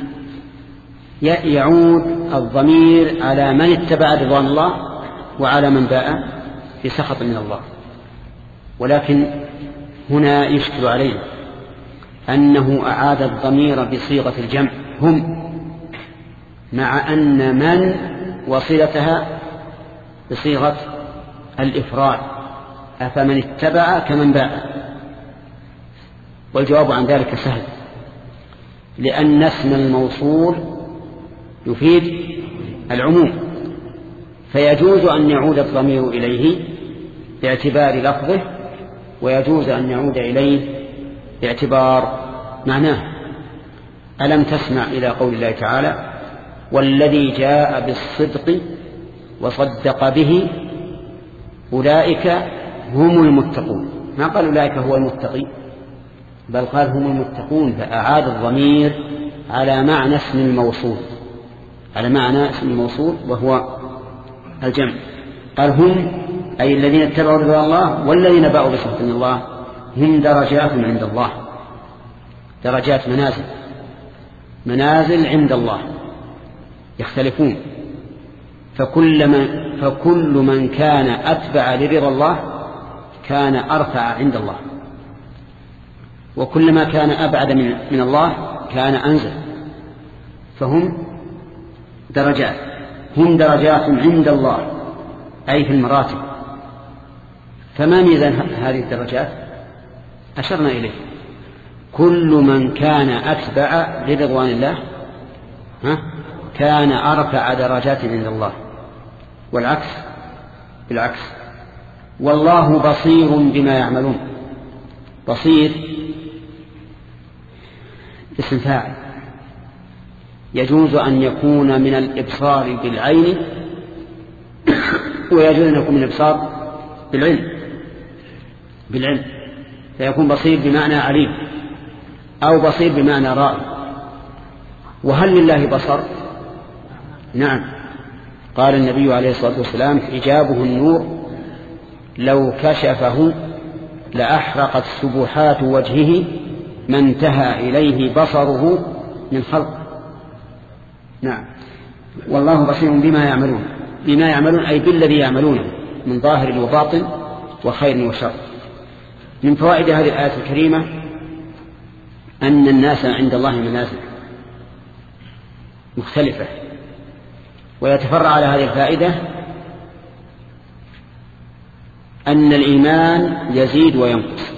يعود الضمير على من اتبع رضوان الله وعلى من باء في سخط من الله، ولكن هنا يشكل علينا أنه أعاد الضمير بصيغة الجمع هم، مع أن من وصلتها بصيغة الإفراد أفمن اتبع كمن باء. والجواب عن ذلك سهل، لأن اسم الموصول يفيد العموم، فيجوز أن يعود الضمير إليه باعتبار لفظه، ويجوز أن يعود إليه باعتبار معناه. ألم تسمع إلى قول الله تعالى والذي جاء بالصدق وصدق به أولئك هم المتقون، ما قال أولئك هو المتقي، بل قال هم المتقون، فأعاد الضمير على معنى اسم الموصول، على معنى اسم الموصول وهو الجمع. قال هم أي الذين اتبعوا رضوان الله والذين باءوا بسخط من الله هم درجات عند الله، درجات منازل، منازل عند الله يختلفون، فكل من, فكل من كان أتبع لرضا الله كان أرفع عند الله، وكل ما كان أبعد من, من الله كان أنزل، فهم درجات. هم درجات عند الله أي في المراتب. فما ميزان هذه الدرجات؟ أشرنا إليه، كل من كان أتبع لرضوان الله ها كان أرفع درجات عند الله، والعكس بالعكس. والله بصير بما يعملون، بصير اسم فاعل، يجوز أن يكون من الإبصار بالعين ويجوز أن يكون من الإبصار بالعلم بالعلم فيكون بصير بمعنى عليم أو بصير بمعنى رائي. وهل لله بصر؟ نعم، قال النبي عليه الصلاة والسلام حجابه النور لو كشفه لأحرقت سبحات وجهه ما انتهى إليه بصره من خلق. نعم، والله بصير بما يعملون، بما يعملون أي بالذي يعملونه من ظاهر وباطن وخير وشر. من فوائد هذه الآية الكريمة أن الناس عند الله منازل مختلفة، ويتفرع على هذه الفائدة أن الإيمان يزيد وينقص،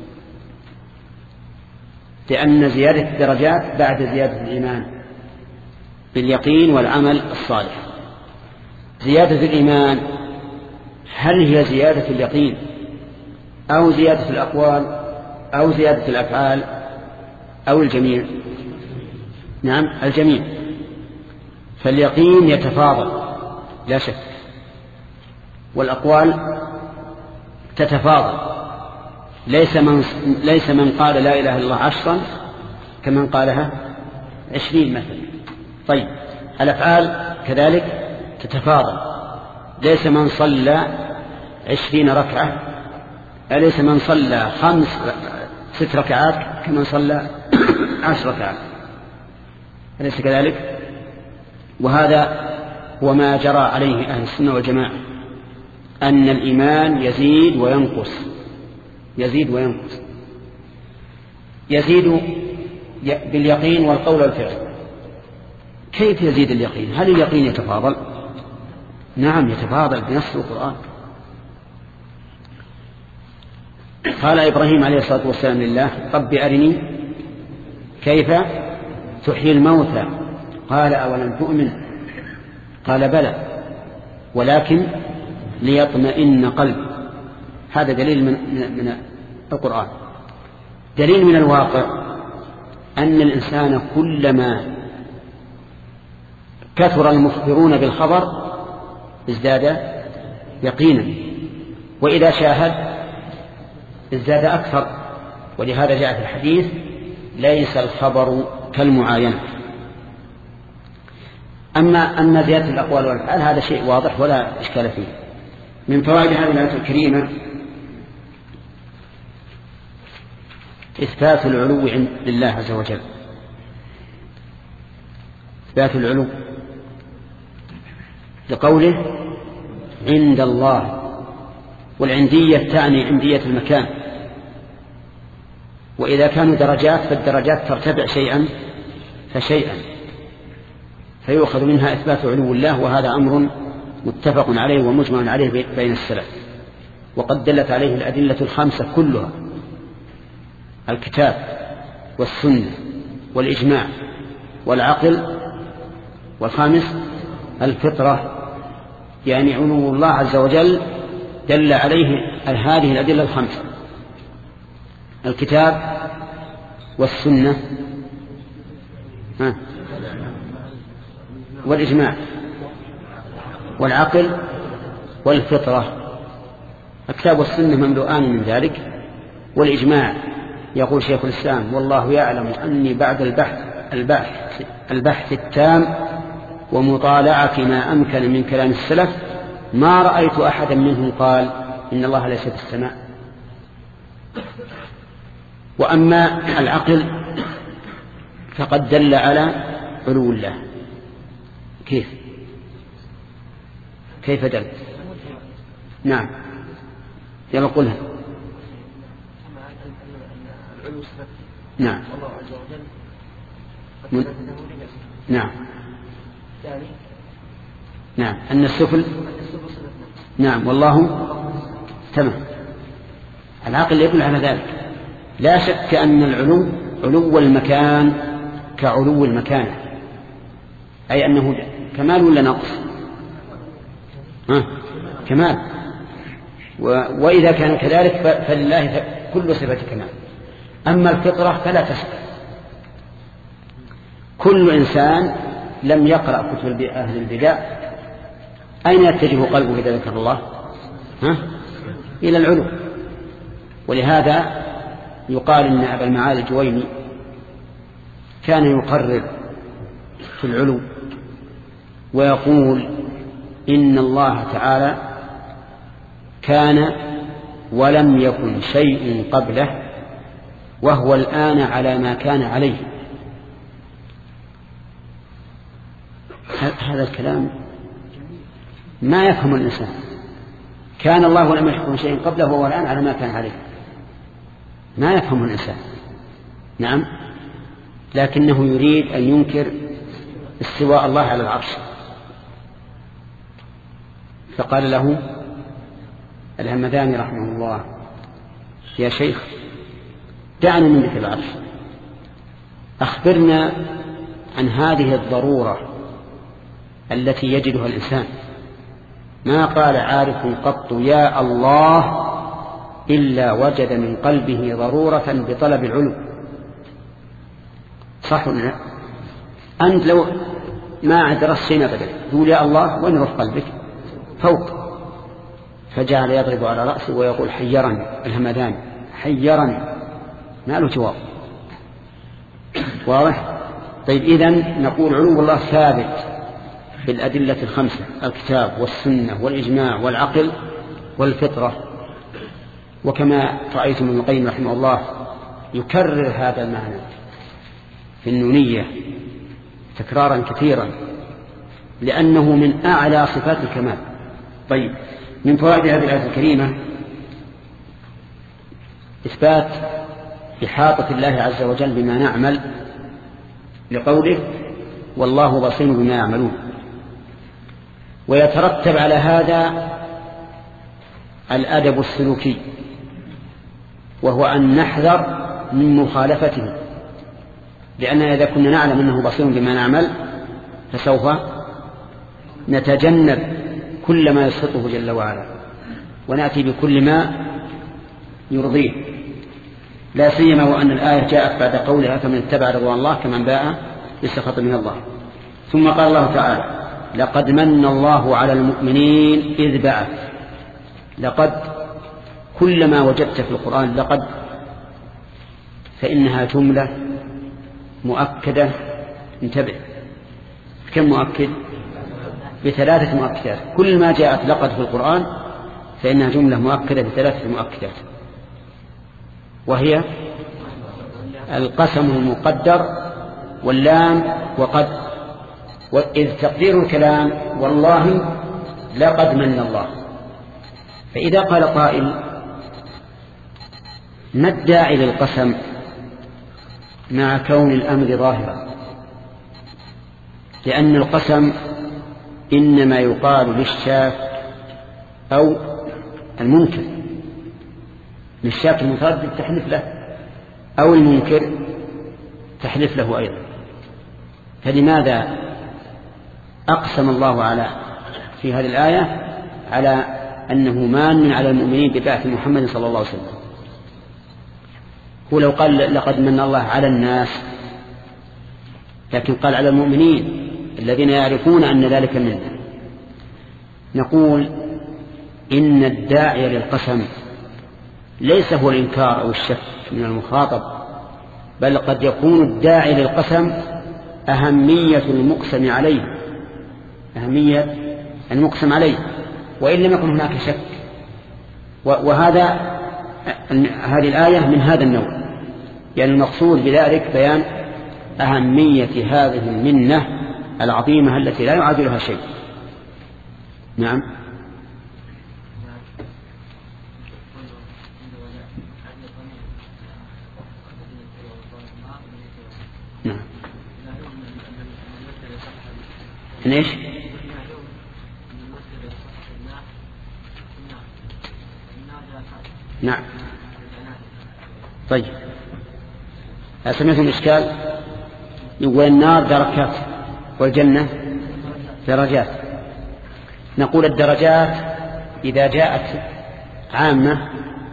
لأن زيادة الدرجات بعد زيادة الإيمان باليقين والعمل الصالح. زيادة الإيمان هل هي زيادة اليقين أو زيادة الأقوال أو زيادة الأفعال أو الجميع؟ نعم، الجميع. فاليقين يتفاضل لا شك، والأقوال تتفاضل، ليس من, ليس من قال لا إله إلا الله عشرا كمن قالها عشرين مثلا. طيب الأفعال كذلك تتفاضل، ليس من صلى عشرين ركعة ليس من صلى خمس ست ركعات كمن صلى عشر ركعات، أليس كذلك؟ وهذا هو ما جرى عليه أهل السنة والجماعة، أن الإيمان يزيد وينقص، يزيد وينقص، يزيد باليقين والقول والفعل. كيف يزيد اليقين؟ هل اليقين يتفاضل؟ نعم يتفاضل بنص القرآن. قال إبراهيم عليه الصلاة والسلام لله رب أرني كيف تحيي الموتى، قال أولم تؤمن؟ قال بلى ولكن ليطمئن قلبي. هذا دليل من, من القرآن. دليل من الواقع أن الإنسان كلما كثر المخبرون بالخبر ازداد يقينا، وإذا شاهد ازداد أكثر. ولهذا جاء في الحديث ليس الخبر كالمعاينة. أما أما زيادة الأقوال والأفعال هذا شيء واضح ولا إشكال فيه. من فوائد هذه الآية الكريمة إثبات العلو لله عز وجل، إثبات العلو لقوله عند الله، والعندية تعني عندية المكان، وإذا كانوا درجات فالدرجات ترتفع شيئا فشيئا، فيؤخذ منها إثبات علو الله، وهذا أمر متفق عليه ومجمع عليه بين السلف، وقد دلت عليه الأدلة الخمسة كلها: الكتاب والسنة والإجماع والعقل، والخامس الفطرة، يعني علو الله عز وجل دل عليه هذه الأدلة الخمسة: الكتاب والسنة والإجماع والعقل والفطرة. الكتاب والسنة مملوءان من ذلك، والإجماع يقول شيخ الإسلام: والله يعلم أني بعد البحث البحث, البحث التام ومطالعة ما أمكن من كلام السلف ما رأيت أحدا منهم قال إن الله ليس في السماء. وأما العقل فقد دل على علو الله. كيف كيف دل؟ نعم، يلا قلها. نعم من... نعم نعم أن السفل. نعم والله تمام. العقل يدل على ذلك. لا شك أن العلو علو المكان كعلو المكان، أي أنه كمال ولا نقص؟ ها كمال. و... وإذا كان كذلك فلله كل صفة كمال. أما الفطرة فلا تشك. كل إنسان لم يقرأ كتب أهل البدع أين يتجه قلبه إذا ذكر الله؟ ها؟ إلى العلو. ولهذا يقال إن أبا المعالي الجويني كان يقرر في العلو ويقول إن الله تعالى كان ولم يكن شيء قبله وهو الآن على ما كان عليه. هذا الكلام ما يفهم الإنسان. كان الله ولم يكن شيء قبله وهو الآن على ما كان عليه، ما يفهم الإنسان. نعم، لكنه يريد أن ينكر استواء الله على العرش، فقال له الهمداني رحمه الله: يا شيخ دعنا من ذكر العرش، أخبرنا عن هذه الضرورة التي يجدها الإنسان. ما قال عارف قط يا الله إلا وجد من قلبه ضرورة بطلب العلو. صح ولا لا؟ أنت لو ما درست شيء أبدا تقول يا الله وين يروح قلبك؟ فوق. فجعل يضرب على رأسه ويقول حيرني الهمداني، حيرني، ما له جواب. واضح؟ طيب إذن نقول علو الله ثابت بالأدلة الخمسة: الكتاب والسنة والإجماع والعقل والفطرة. وكما رأيتم ابن القيم رحمه الله يكرر هذا المعنى في النونية تكرارا كثيرا لأنه من أعلى صفات الكمال. طيب، من فوائد هذه الآية الكريمة إثبات إحاطة الله عز وجل بما نعمل لقوله والله بصير بما يعملون. ويترتب على هذا الأدب السلوكي، وهو أن نحذر من مخالفته، لأننا إذا كنا نعلم أنه بصير بما نعمل فسوف نتجنب كل ما يسخطه جل وعلا ونأتي بكل ما يرضيه، لا سيما وأن الآية جاءت بعد قولها فمن اتبع رضوان الله كمن باء بسخط من الله. ثم قال الله تعالى لقد من الله على المؤمنين إذ بعث. لقد كلما وجدت في القرآن لقد فإنها جملة مؤكدة، انتبه، كم مؤكد؟ بثلاثة مؤكدات. كل ما جاءت لقد في القرآن فإنها جملة مؤكدة بثلاثة مؤكدات، وهي القسم المقدر واللام وقد. وإذ تقدير الكلام والله لقد من الله. فإذا قال قائل ما الداعي للقسم مع كون الأمر ظاهرا؟ لأن القسم إنما يقال للشاك أو المنكر، للشاك المتردد تحلف له، أو المنكر تحلف له أيضا. فلماذا أقسم الله على في هذه الآية على أنه مان على المؤمنين ببعث محمد صلى الله عليه وسلم؟ هو لو قال لقد من الله على الناس، لكن قال على المؤمنين الذين يعرفون أن ذلك منه. نقول إن الداعي للقسم ليس هو الإنكار أو الشك من المخاطب، بل قد يكون الداعي للقسم أهمية المقسم عليه، أهمية المقسم عليه، وإن لم يكن هناك شك. وهذا هذه الآية من هذا النوع، يعني المقصود بذلك بيان أهمية هذه المنة العظيمة التي لا يعادلها شيء. نعم. نعم. ليش؟ نعم. طيب، سمعتم الإشكال؟ يقول النار دركات والجنة درجات. نقول الدرجات إذا جاءت عامة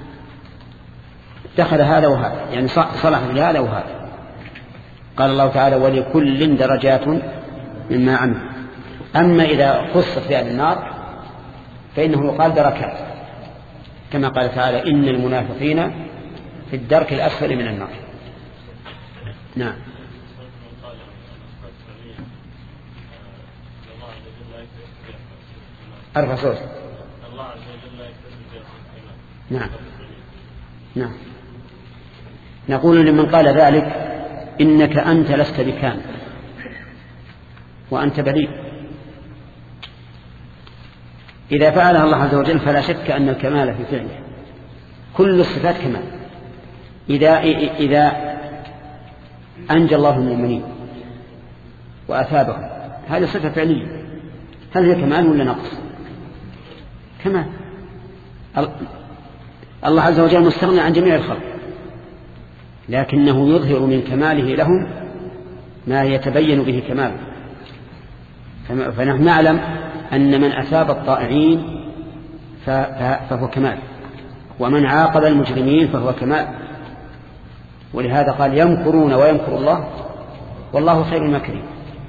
دخل هذا وهذا، يعني صلح لهذا وهذا. قال الله تعالى ولكل درجات مما عمل. أما إذا خصت بأهل النار فإنه يقال دركات، كما قال تعالى إن المنافقين في الدرك الأسفل من النار. نعم. أرفع صوت. نعم. نعم. نقول لمن قال ذلك إنك أنت لست بكامل وأنت بريء. إذا فعلها الله عز وجل فلا شك أن الكمال في فعله، كل الصفات كمال. إذا إذا أنجى الله المؤمنين وأثابهم هذه صفة فعلية، هل هي كمال ولا نقص؟ كمال. الله عز وجل مستغني عن جميع الخلق، لكنه يظهر من كماله لهم ما يتبين به كماله. فنحن نعلم أن من أثاب الطائعين فهو كمال، ومن عاقب المجرمين فهو كمال. ولهذا قال يمكرون ويمكر الله والله خير الماكرين.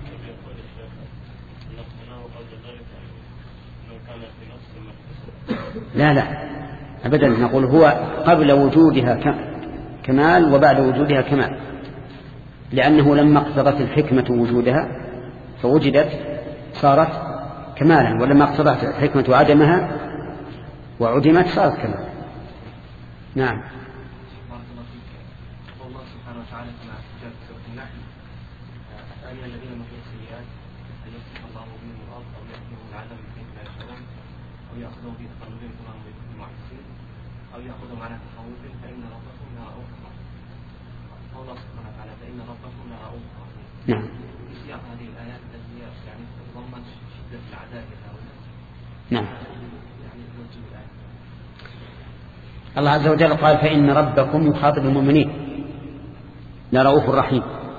لا لا أبدا، نقول هو قبل وجودها كمال وبعد وجودها كمال، لأنه لما اقتضت الحكمة وجودها فوجدت صارت كمالا، ولما اقتضت الحكمة عدمها وعدمت صارت كمالا. نعم. الله سبحانه وتعالى كما جاء في سورة النحل أن الذين مكروا السيئات أن يصرف الله بهم الأرض أو يأتيهم العذاب من حيث لا يشعرون أو يأخذهم في تقلبهم كما هم يكونون معجزين أو يأخذهم على تخوف فإن ربكم لرؤوف رحيم. الله سبحانه وتعالى فإن ربكم لرؤوف رحيم. نعم. في سياق هذه الآيات التي هي يعني تتضمن شدة العداء لهؤلاء. نعم. الله عز وجل قال فإن ربكم يخاطب المؤمنين لرؤوف رحيم.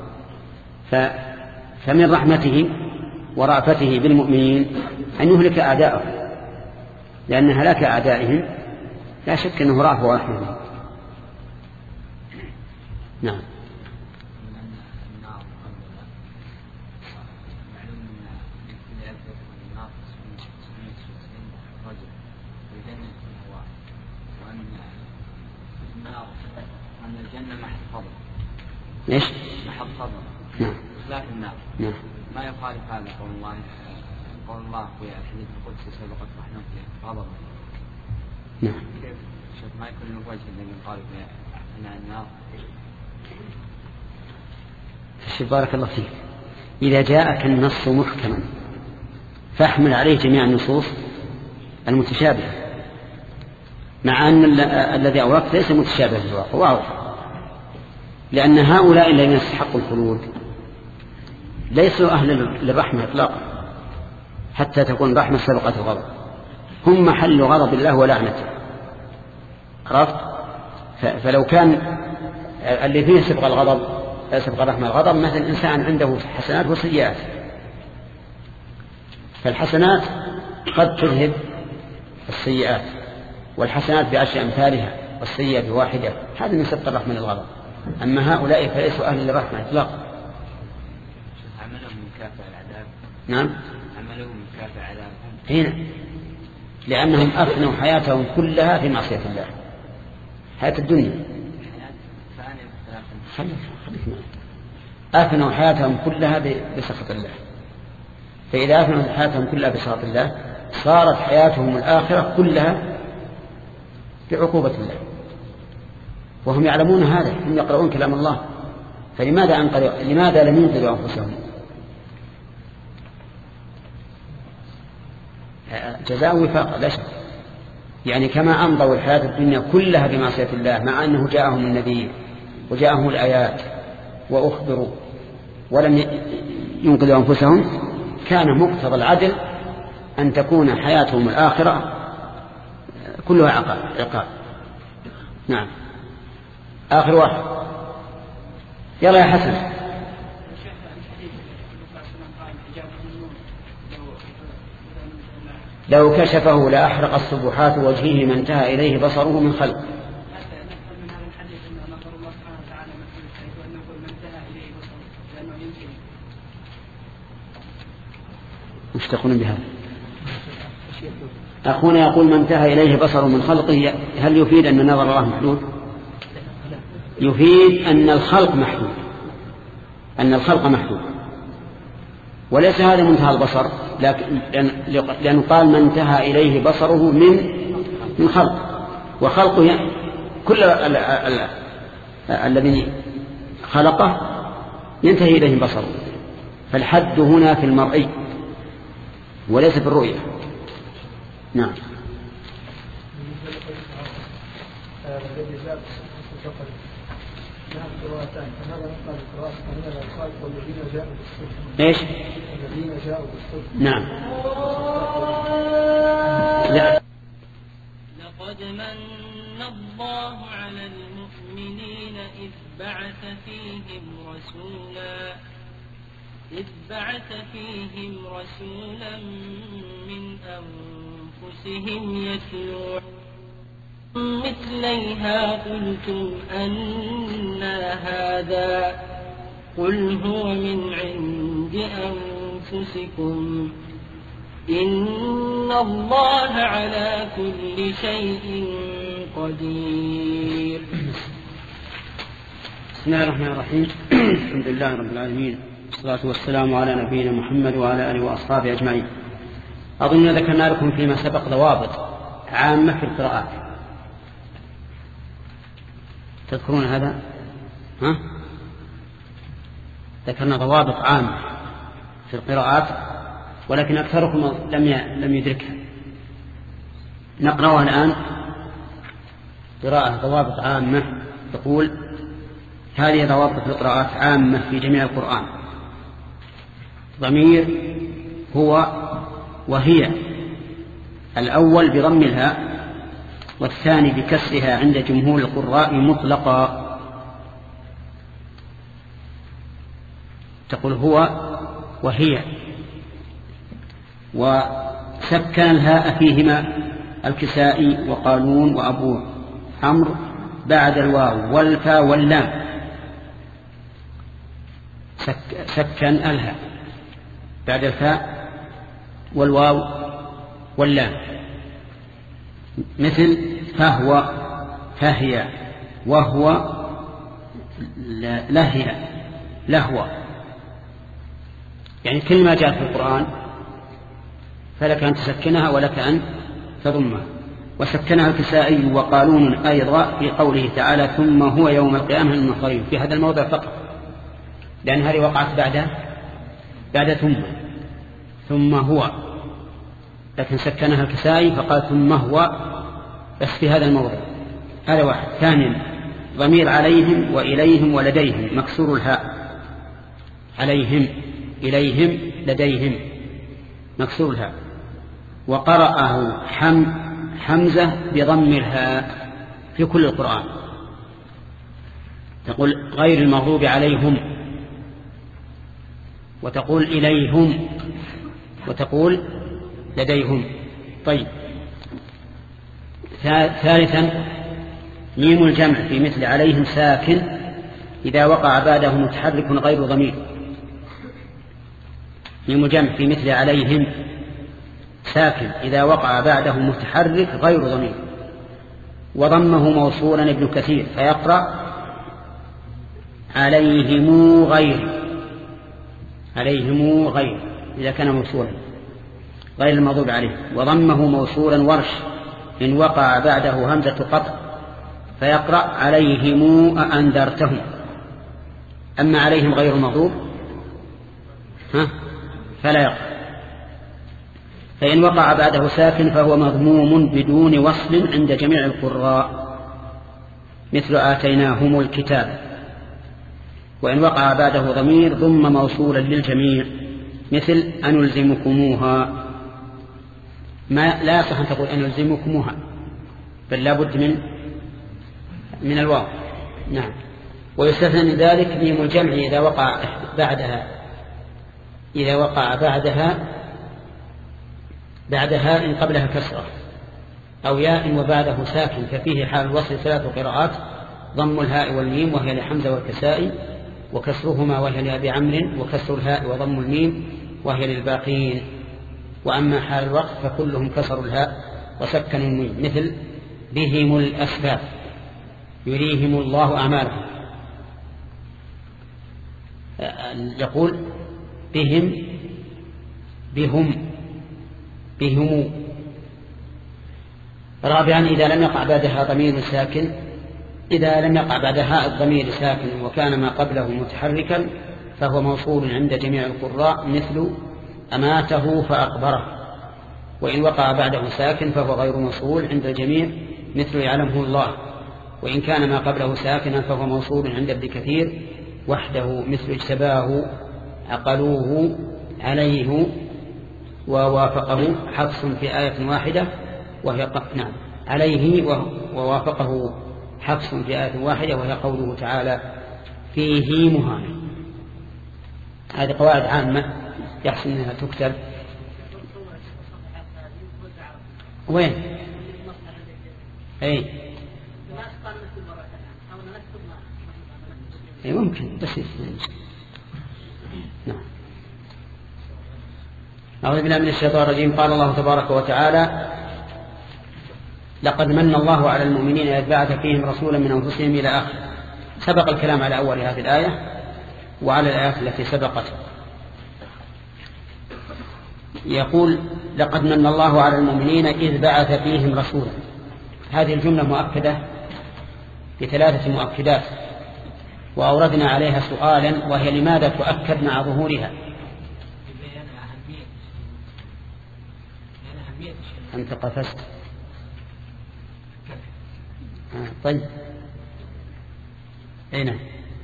فمن رحمته ورأفته بالمؤمنين أن يهلك أعداءه، لأن هلاك أعدائهم لا شك أنه رأفة ورحمة. نعم. أن الجنة محض فضل. ليش؟ محض فضل. نعم. لا في النار. نعم. ما يخالف هذا قول الله قول الله في الحديث القدسي سبقت رحمته غضب. نعم. شوف ما يكون له وجه أن يقال أن النار. شوف بارك الله فيك، إذا جاءك النص محكما فاحمل عليه جميع النصوص المتشابهة، مع أن الذي أوردت ليس متشابه في الواقع واضح، لأن هؤلاء الذين يستحقوا الخلود ليسوا أهل للرحمة إطلاقا حتى تكون رحمة سبقت الغضب، هم محل غضب الله ولعنته. عرفت؟ فلو كان اللي فيه سبق الغضب سبق الرحمة الغضب مثل إنسان عنده حسنات وسيئات، فالحسنات قد تذهب السيئات، والحسنات بعشر أمثالها والسيئة بواحدة، هذا من سبق الرحمة للغضب. أما هؤلاء فليسوا أهل للرحمة إطلاقا. عملهم من كافة العذاب. نعم. عملهم من كافة العذاب. هنا لأنهم أفنوا حياتهم كلها في معصية الله، حياة الدنيا. أفنوا حياتهم كلها بسخط الله، فإذا أفنوا حياتهم كلها بسخط الله صارت حياتهم الآخرة كلها بعقوبة الله، وهم يعلمون هذا، هم يقرؤون كلام الله، فلماذا أنقذوا لماذا لم ينقذوا أنفسهم؟ جزاء وفاق لا شك، يعني كما أمضوا الحياة الدنيا كلها بمعصية الله مع أنه جاءهم النبي وجاءهم الآيات وأخبروا ولم ينقذوا أنفسهم، كان مقتضى العدل أن تكون حياتهم الآخرة كلها عقاب. نعم. آخر واحد، يلا يا حسن. لو كشفه لأحرق الصبحات وجهه ما انتهى إليه بصره من خلق. مش تقولون بهذا؟ أخونا يقول ما انتهى إليه بصره من خلقه، هل يفيد أن نظر الله محدود؟ يفيد أن الخلق محدود، أن الخلق محدود، وليس هذا منتهى البصر، لكن لأن قال ما انتهى إليه بصره من من خلق، وخلقه كل الذي خلقه ينتهي إليه بصره، فالحد هنا في المرئي وليس في الرؤية. نعم. ايش؟ الذين جاءوا بالصدق. نعم. لا. لقد من الله على المؤمنين إذ بعث فيهم رسولا إذ بعث فيهم رسولا من أنفسهم يتلو مثليها قلتم أنى هذا قل هو من عند أنفسكم إن الله على كل شيء قدير. بسم الله الرحمن الرحيم. الحمد لله رب العالمين، والصلاة والسلام على نبينا محمد وعلى آله وأصحابه أجمعين. أظن ذكرنا لكم فيما سبق ضوابط عامة في القراءات، تذكرون هذا؟ ها؟ ذكرنا ضوابط عامة في القراءات ولكن أكثركم لم لم يدركها. نقرأها الآن. قراءة ضوابط عامة، تقول هذه ضوابط في القراءات عامة في جميع القرآن. ضمير هو وهي، الأول بضم الهاء والثاني بكسرها عند جمهور القراء مطلقا. تقول هو وهي، وسكن الهاء فيهما الكسائي وقالون وأبو عمرو بعد الواو والفاء واللام. سك سكن الهاء بعد الفاء والواو واللام، مثل فهو فهي وهو لهي لهوى. يعني كل ما جاء في القرآن فلك أن تسكنها ولك أن تضمها. وسكنها الكسائي وقالون أيضا في قوله تعالى ثم هو يوم القيامة المنصرين في هذا الموضع فقط، لأن هذه وقعت بعد بعد ثم ثم هو، لكن سكنها الكسائي فقال ثم هو بس في هذا الموضع. هذا واحد. ثانيا ضمير عليهم وإليهم ولديهم مكسور الهاء، عليهم إليهم لديهم مكسور الهاء. وقرأه حم حمزة بضم الهاء في كل القرآن، تقول غير المغضوب عليهم، وتقول إليهم، وتقول لديهم. طيب. ثالثا ميم الجمع في مثل عليهم ساكن إذا وقع بعده متحرك غير ضمير. ميم الجمع في مثل عليهم ساكن إذا وقع بعده متحرك غير ضمير. وضمه موصولا ابن كثير فيقرأ عليهم غير، عليهم غير إذا كان موصولا غير المغضوب عليه. وضمه موصولا ورش إن وقع بعده همزة قطع فيقرأ عليهم أأنذرتهم. أما عليهم غير المغضوب ها فلا يقرأ. فإن وقع بعده ساكن فهو مضموم بدون وصل عند جميع القراء مثل آتيناهم الكتاب. وإن وقع بعده ضمير ضم موصولا للجميع مثل أنلزمكموها. ما لا يصح أن تقول أنلزمكموها، بل لا بد من من الواو. نعم. ويستثنى من ذلك ميم الجمع إذا وقع بعدها إذا وقع بعدها بعد هاء قبلها كسرة أو ياء وبعده ساكن، ففيه حال الوصل ثلاث قراءات: ضم الهاء والميم وهي لحمزة والكسائي، وكسرهما وهي لأبي عمرو، وكسر الهاء وضم الميم وهي للباقين. وأما حال الوقت فكلهم كسروا الهاء وسكنوا الميم مثل بهم الأسباب يريهم الله أعمالهم. يقول بهم بهم بهم. رابعا إذا لم يقع بعدها ضمير ساكن إذا لم يقع بعدها الضمير ساكن وكان ما قبله متحركا فهو موصول عند جميع القراء مثل أماته فأقبره. وإن وقع بعده ساكن فهو غير موصول عند الجميع مثل يعلمه الله. وإن كان ما قبله ساكنا فهو موصول عند ابن كثير وحده مثل اجتباه عقلوه عليه. ووافقه حفص في آية واحدة وهي نعم عليه ووافقه حفص في آية واحدة وهي قوله تعالى فيه مهان. هذه قواعد عامة يحسن أنها تكتب. وين؟ أي أي ممكن بس نعم. أعوذ بالله من الشيطان الرجيم. قال الله تبارك وتعالى لقد من الله على المؤمنين إذ بعث فيهم رسولا من أنفسهم إلى آخر. سبق الكلام على أول هذه الآية وعلى الآيات التي سبقت. يقول لقد من الله على المؤمنين إذ بعث فيهم رسولا. هذه الجملة مؤكدة بثلاثة مؤكدات وأوردنا عليها سؤالا وهي لماذا تؤكد مع ظهورها؟ أنت قفزت. آه طيب أين؟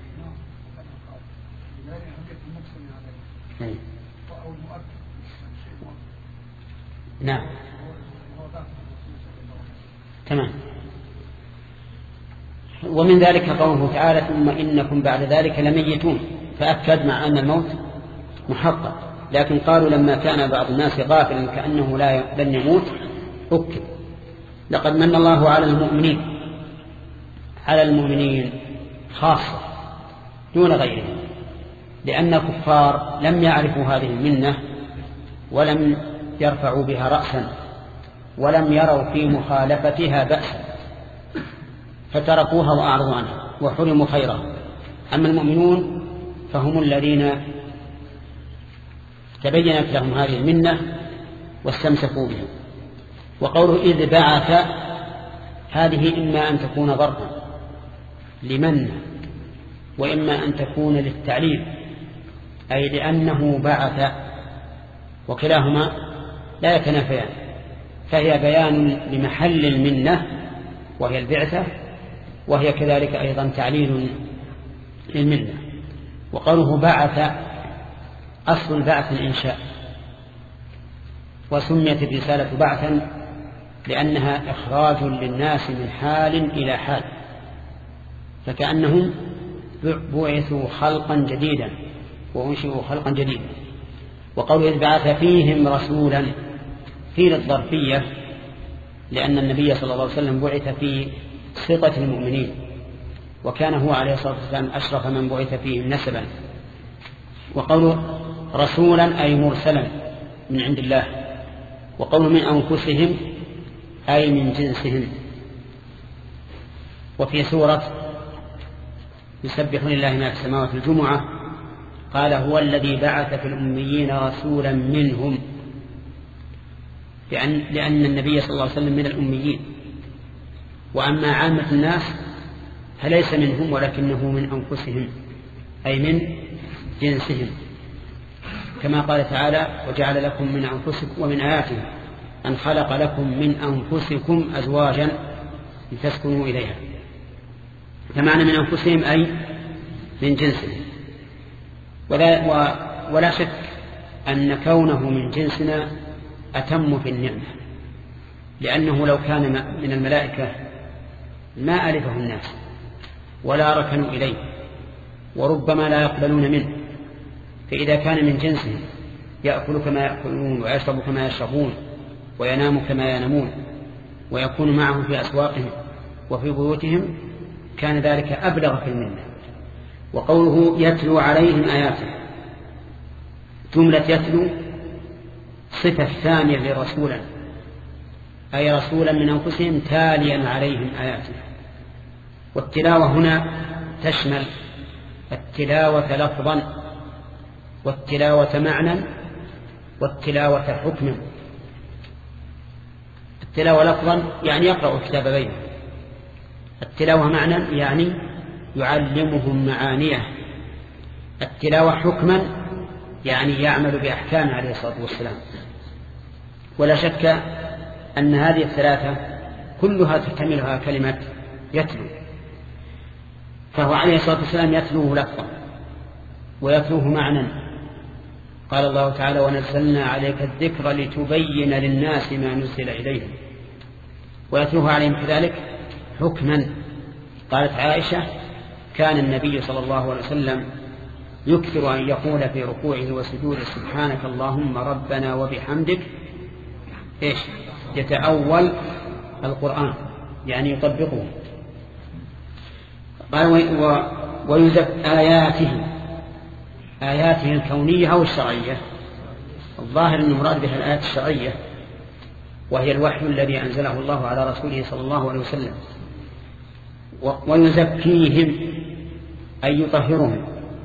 نعم تمام. ومن ذلك قوله تعالى ثم إنكم بعد ذلك لميتون، فأكد مع أن الموت محقق. لكن قالوا لما كان بعض الناس غافلا كأنه لا لن يموت أكد. لقد من الله على المؤمنين على المؤمنين خاصة دون غيرهم، لأن الكفار لم يعرفوا هذه المنة ولم يرفعوا بها رأسا ولم يروا في مخالفتها بأسا فتركوها وأعرضوا عنها وحرموا خيرها. أما المؤمنون فهم الذين تبينت لهم هذه المنة واستمسكوا بها. وقوله إذ بعث هذه إما أن تكون ظرفا لمن وإما أن تكون للتعليل أي لأنه بعث، وكلاهما لا يتنافيان، فهي بيان لمحل المنة وهي البعثة، وهي كذلك أيضا تعليل للمنة. وقوله بعث أصل البعث الإنشاء، وسميت الرسالة بعثا لأنها إخراج للناس من حال إلى حال، فكأنهم بعثوا خلقا جديدا وأنشئوا خلقا جديدا. وقوله إذ بعث فيهم رسولا في للظرفية، لأن النبي صلى الله عليه وسلم بعث في ثقة المؤمنين، وكان هو عليه الصلاة والسلام أشرف من بعث فيهم نسبا. وقوله رسولا أي مرسلا من عند الله. وقوله من أنفسهم أي من جنسهم. وفي سورة يسبح لله ما في السماوات الجمعة قال هو الذي بعث في الأميين رسولا منهم، لأن, لأن النبي صلى الله عليه وسلم من الأميين، وأما عامة الناس فليس منهم ولكنه من أنفسهم أي من جنسهم، كما قال تعالى وجعل لكم من أنفسكم ومن آياته أن خلق لكم من أنفسكم أزواجا لتسكنوا إليها، فمعنى من أنفسهم أي من جنسهم. ولا, ولا شك أن كونه من جنسنا أتم في النعمة، لأنه لو كان من الملائكة ما ألفه الناس ولا ركنوا إليه وربما لا يقبلون منه، فإذا كان من جنسهم يأكل كما يأكلون ويشرب كما يشربون وينام كما ينامون ويكون معهم في أسواقهم وفي بيوتهم كان ذلك أبلغ في المنة. وقوله يتلو عليهم آياته، جملة يتلو صفة ثانية لرسولا، أي رسولا من أنفسهم تاليا عليهم آياته. والتلاوة هنا تشمل التلاوة لفظا والتلاوة معنى والتلاوة حكما. التلاوة لفظا يعني يقرأ الكتاب بينهم، التلاوة معنى يعني يعلمهم معانيه، التلاوة حكما يعني يعمل بأحكامه عليه الصلاة والسلام. ولا شك أن هذه الثلاثة كلها تحتملها كلمة يتلو، فهو عليه الصلاة والسلام يتلوه لفظا ويتلوه معنى. قال الله تعالى ونزلنا عليك الذكر لتبين للناس ما نزل إليهم، ويتلوه عليهم كذلك حكما. قالت عائشة كان النبي صلى الله عليه وسلم يكثر أن يقول في ركوعه وسجوده سبحانك اللهم ربنا وبحمدك إيش يتأول القرآن يعني يطبقه. قال ويزك آياته، آياته الكونية أو الشرعية، الظاهر أن المراد بها الآيات الشرعية وهي الوحي الذي أنزله الله على رسوله صلى الله عليه وسلم. ويزكيهم أي يطهرهم،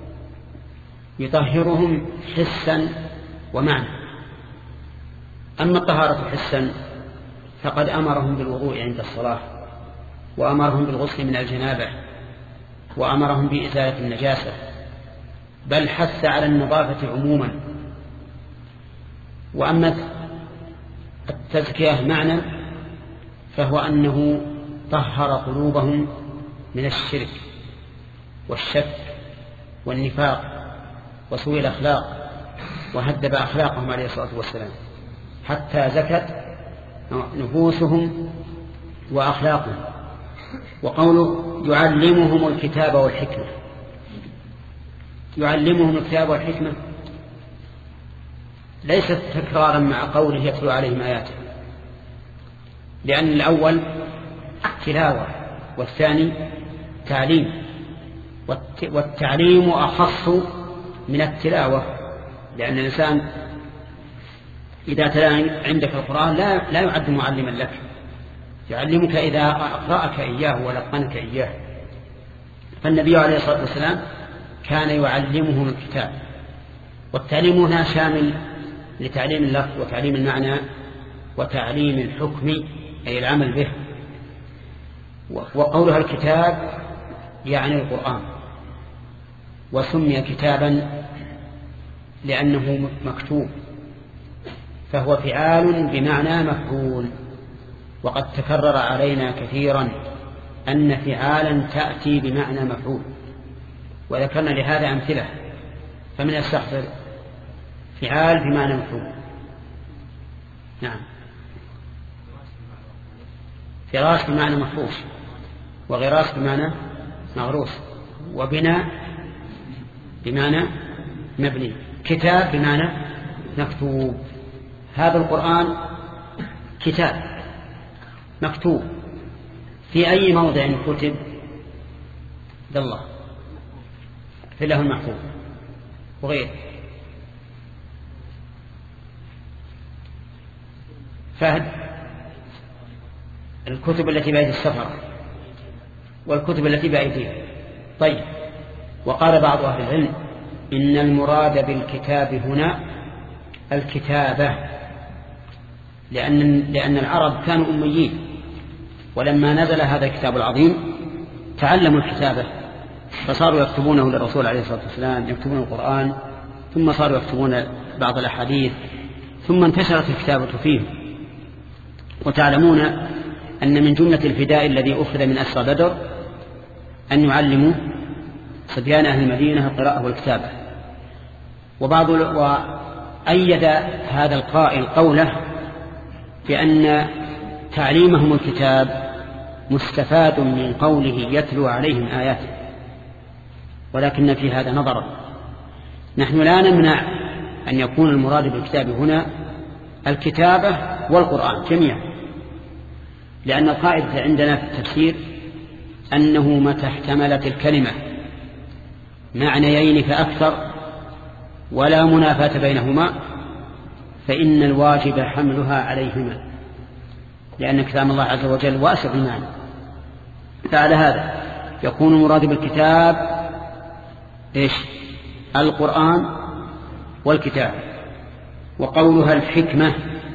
يطهرهم حسا ومعنى. أما الطهارة حسا فقد أمرهم بالوضوء عند الصلاة، وأمرهم بالغسل من الجنابة، وأمرهم بإزالة النجاسة، بل حث على النظافة عموما. وأما التزكية معنى فهو أنه طهر قلوبهم من الشرك والشك والنفاق وسوء الأخلاق، وهدب أخلاقهم عليه الصلاة والسلام حتى زكت نفوسهم وأخلاقهم. وقوله يعلمهم الكتاب والحكمة، يعلمهم الكتاب والحكمة ليست تكرارا مع قوله يتلو عليهم آياته، لأن الأول تلاوة والثاني تعليم، والتعليم أخص من التلاوة، لأن الإنسان إذا تلا عندك القرآن لا, لا يعد معلما لك، يعلمك إذا أقرأك إياه ولقنك إياه. فالنبي عليه الصلاة والسلام كان يعلمهم الكتاب والتعليم هنا شامل لتعليم اللفظ وتعليم المعنى وتعليم الحكم أي العمل به. وقولها الكتاب يعني القرآن، وسمي كتابا لأنه مكتوب، فهو فعال بمعنى مفعول. وقد تكرر علينا كثيرا أن فعالا تأتي بمعنى مفعول، وذكرنا لهذا أمثلة، فمن يستحضر فعال بمعنى مفعول؟ نعم، فراش بمعنى مفروش، وغراس بمعنى مغروس، وبناء بمعنى مبني، كتاب بمعنى مكتوب. هذا القرآن كتاب مكتوب، في أي موضع كتب؟ الله في الله المحفوظ وغيره. فهد الكتب التي بأيدي السفر والكتب التي بأيديها. طيب، وقال بعض أهل العلم إن المراد بالكتاب هنا الكتابة، لأن, لأن العرب كانوا أميين، ولما نزل هذا الكتاب العظيم تعلموا الكتابة، فصاروا يكتبونه للرسول عليه الصلاة والسلام، يكتبون القرآن، ثم صاروا يكتبون بعض الأحاديث، ثم انتشرت الكتابة فيه. وتعلمون أن من جملة الفداء الذي أخذ من أسرى بدر أن يعلموا صبيان أهل المدينة القراءة والكتابة. وبعض وأيد هذا القائل قوله بأن تعليمهم الكتاب مستفاد من قوله يتلو عليهم آياته، ولكن في هذا نظرا. نحن لا نمنع أن يكون المراد بالكتاب هنا الكتابة والقرآن جميعا، لأن القاعدة عندنا في التفسير أنه متى احتملت الكلمة معنيين فأكثر ولا منافاة بينهما فإن الواجب حملها عليهما، لأن كلام الله عز وجل واسع المعنى. فعلى هذا يكون المراد بالكتاب إيش؟ القرآن والكتاب. وقولها الحكمة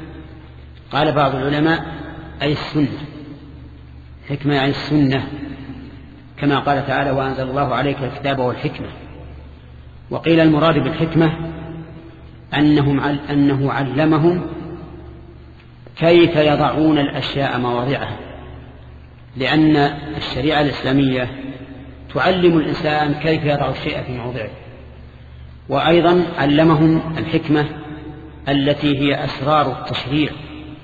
قال بعض العلماء أي السنة، حكمة يعني السنة، كما قال تعالى وأنزل الله عليك الكتاب والحكمة. وقيل المراد بالحكمة أنهم أنه علمهم كيف يضعون الأشياء مواضعها، لأن الشريعة الإسلامية تعلم الإنسان كيف يضع الشيء في موضعه. وأيضا علمهم الحكمة التي هي أسرار التشريع،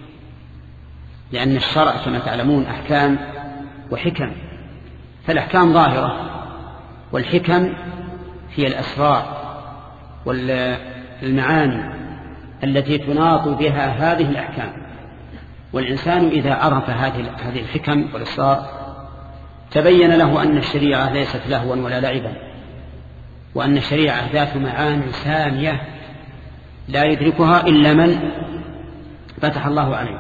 لأن الشرع كما تعلمون أحكام وحكم، فالأحكام ظاهرة والحكم هي الأسرار والمعاني التي تناط بها هذه الأحكام. والإنسان إذا عرف هذه الحكم والأسرار تبين له أن الشريعة ليست لهوا ولا لعبا، وأن الشريعة ذات معاني سامية لا يدركها إلا من فتح الله عليه.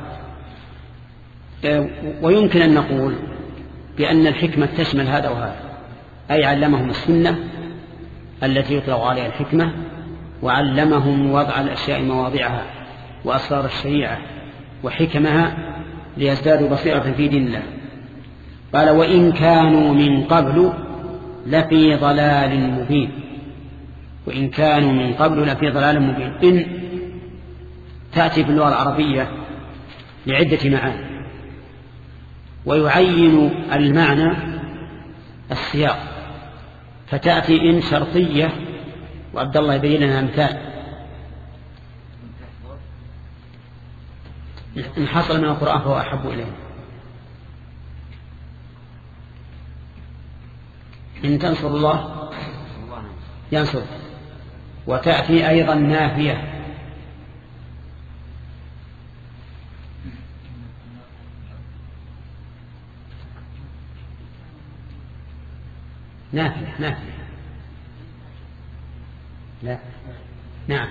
ويمكن أن نقول بأن الحكمة تشمل هذا وهذا، أي علمهم السنة التي يطلق عليها الحكمة، وعلمهم وضع الأشياء مواضعها وأسرار الشريعة وحكمها ليزدادوا بصيرة في دين الله. قال وإن كانوا من قبل لفي ضلال مبين، وإن كانوا من قبل لفي ضلال مبين. إن تأتي في اللغة العربية لعدة معاني، ويعين المعنى السياق، فتأتي إن شرطية، وعبد الله يبين لنا مثال. إن حصل من القرآن فهو أحب إليه. إن تنصر الله ينصر. وتأتي أيضا نافية، نافية نافية لا نعم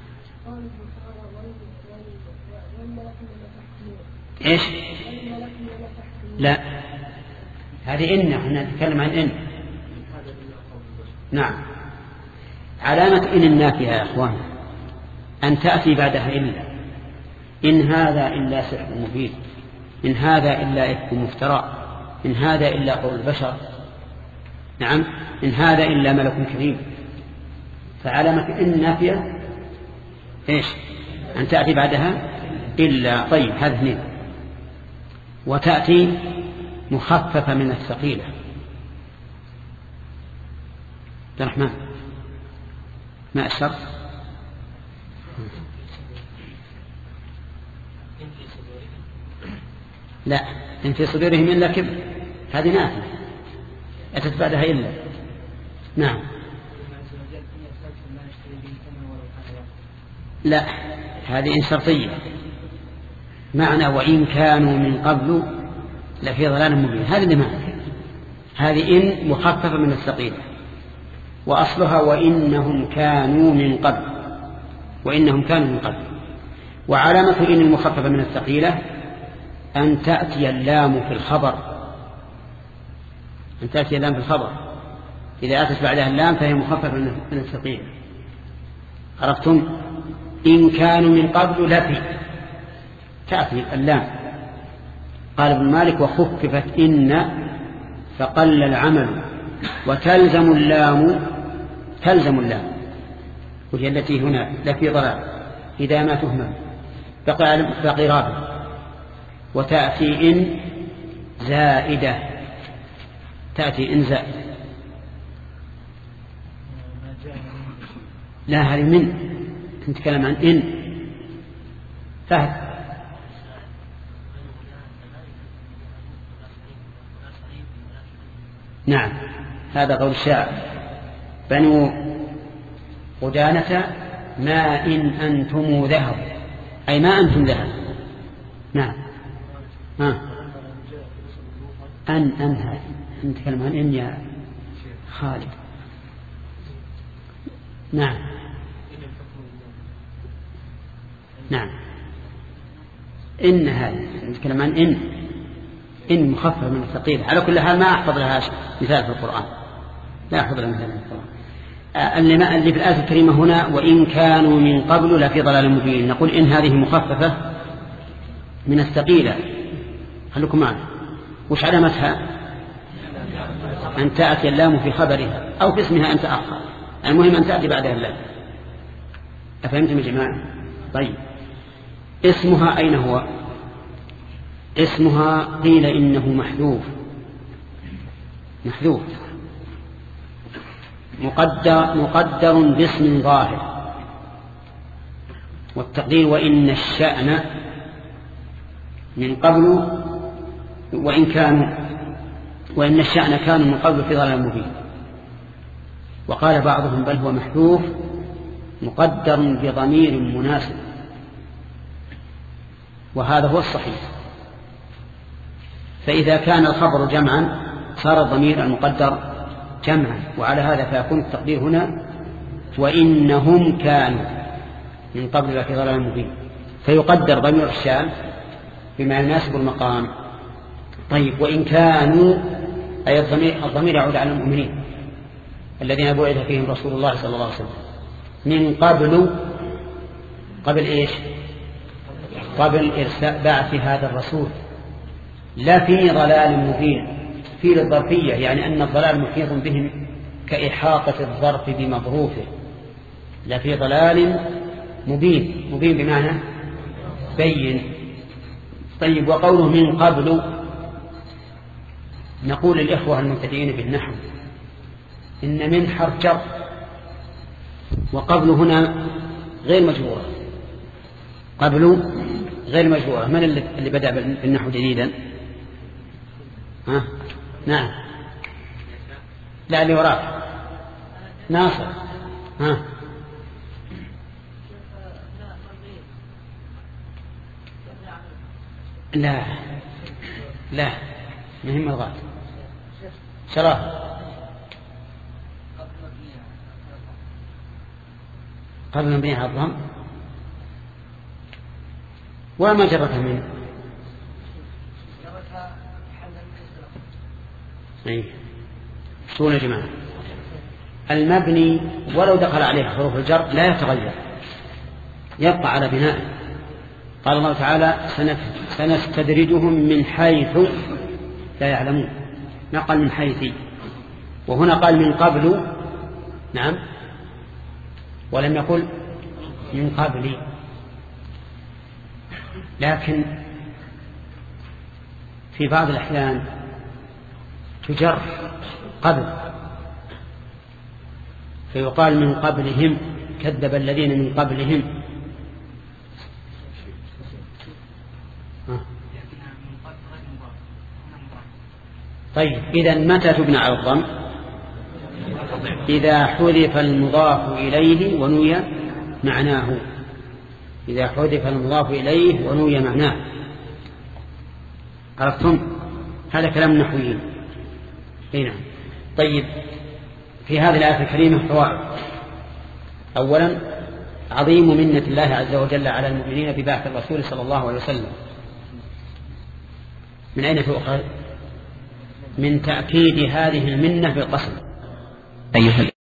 إيش؟ لا، هذه إن، احنا نتكلم عن إن. نعم، علامة إن النافية يا أخوان أن تأتي بعدها إلا، إن هذا إلا سحر مبين، إن هذا إلا إفك مفترى، إن هذا إلا قول البشر، نعم، إن هذا إلا ملك كريم. فعلامة إن النافية إيش؟ أن تأتي بعدها إلا. طيب هذا اثنين. وتأتي مخففة من الثقيلة. عبد الرحمن ما الشرط؟ لا، إن في صدورهم إلا كبر، هذه نافية أتت بعدها إلا. نعم. لا، هذه إن شرطية، معنى وإن كانوا من قبل لفي ضلال مبين، هذه اللي معنى. هذه إن مخففة من الثقيلة، وأصلها وإنهم كانوا من قبل، وإنهم كانوا من قبل. وعلامة إن المخففة من الثقيلة أن تأتي اللام في الخبر، أن تأتي اللام في الخبر، إذا أتت بعدها اللام فهي مخففة من الثقيلة. عرفتم؟ إن كانوا من قبل لفي، تأتي اللام. قال ابن مالك وخففت إن فقل العمل، وتلزم اللام، تلزم اللام وهي التي هنا لفي ضلال إذا ما تهمل بقي رابع. وتأتي إن زائدة، تأتي إن زائدة. لا، هذه من نتكلم عن إن. فهد. نعم، هذا قول الشاعر: بنو قدانة ما إن أنتم ذهب، أي ما أنتم ذهب. نعم. ها. أن أن هذه نتكلم عن إن يا خالد. نعم نعم إن هذه نتكلم عن إن إن مخففة من الثقيلة. على كل حال ما أحفظ لها مثال في القرآن، لا أحفظ لها مثال في القرآن. اللي في الآية الكريمة هنا وإن كانوا من قبل لفي ضلال مبين، نقول إن هذه مخففة من الثقيلة. خلوكم معنا. وش علامتها؟ أن تأتي اللام في خبرها أو في اسمها أن تأخر، المهم أن تأتي بعدها اللام. أفهمتم يا جماعة؟ طيب، اسمها أين هو؟ اسمها قيل إنه محذوف، محذوف مقدر, مقدر باسم ظاهر، والتقدير وإن الشأن من قبل، وإن كانوا وإن الشأن كانوا من قبل في ضلال مبين. وقال بعضهم بل هو محذوف مقدر بضمير مناسب، وهذا هو الصحيح. فإذا كان الخبر جمعا صار الضمير المقدر جمعا، وعلى هذا فيكون التقدير هنا وإنهم كانوا من قبل في ضلال مبين، فيقدر ضمير الشأن بما يناسب المقام. طيب، وإن كانوا أي الضمير, الضمير يعود على المؤمنين الذين بعث فيهم رسول الله صلى الله عليه وسلم من قبل، قبل إيش؟ قبل إرساء بعث هذا الرسول، لا في ضلال مبين، في للظرفية، يعني أن الضلال محيط بهم كإحاطة الظرف بمظروفه، لا في ضلال مبين، مبين بمعنى بين. طيب، وقوله من قبل، نقول للإخوة المبتدئين بالنحو إن من حرف جر، وقبل هنا غير مجرورة، قبل غير مجرورة. من اللي بدأ بالنحو جديدا؟ ها؟ نعم، لا، اللي وراك ناصر. ها؟ لا لا، مهم الغاية شراه قبل مبني على الضم وما جرتها منه. اي شلون يا جماعه؟ المبني ولو دخل عليه حروف الجر لا يتغير، يبقى على بنائه. قال الله تعالى سنستدرجهم من حيث لا يعلمون، ما قال من حيث، وهنا قال من قبل، نعم، ولم يقل من قبل. لكن في بعض الأحيان تجر قبل فيقال من قبلهم كذب الذين من قبلهم. طيب إذن متى تبنى على الضم؟ إذا حذف المضاف إليه ونوي معناه، إذا حذف المضاف إليه ونوي معناه. عرفتم؟ هذا كلام النحويين. نعم. طيب في هذه الآية الكريمة فوائد. أولا عظيم منة الله عز وجل على المؤمنين ببعث الرسول صلى الله عليه وسلم. من أين تؤخذ؟ من تأكيد هذه المنة بالقسم. أيها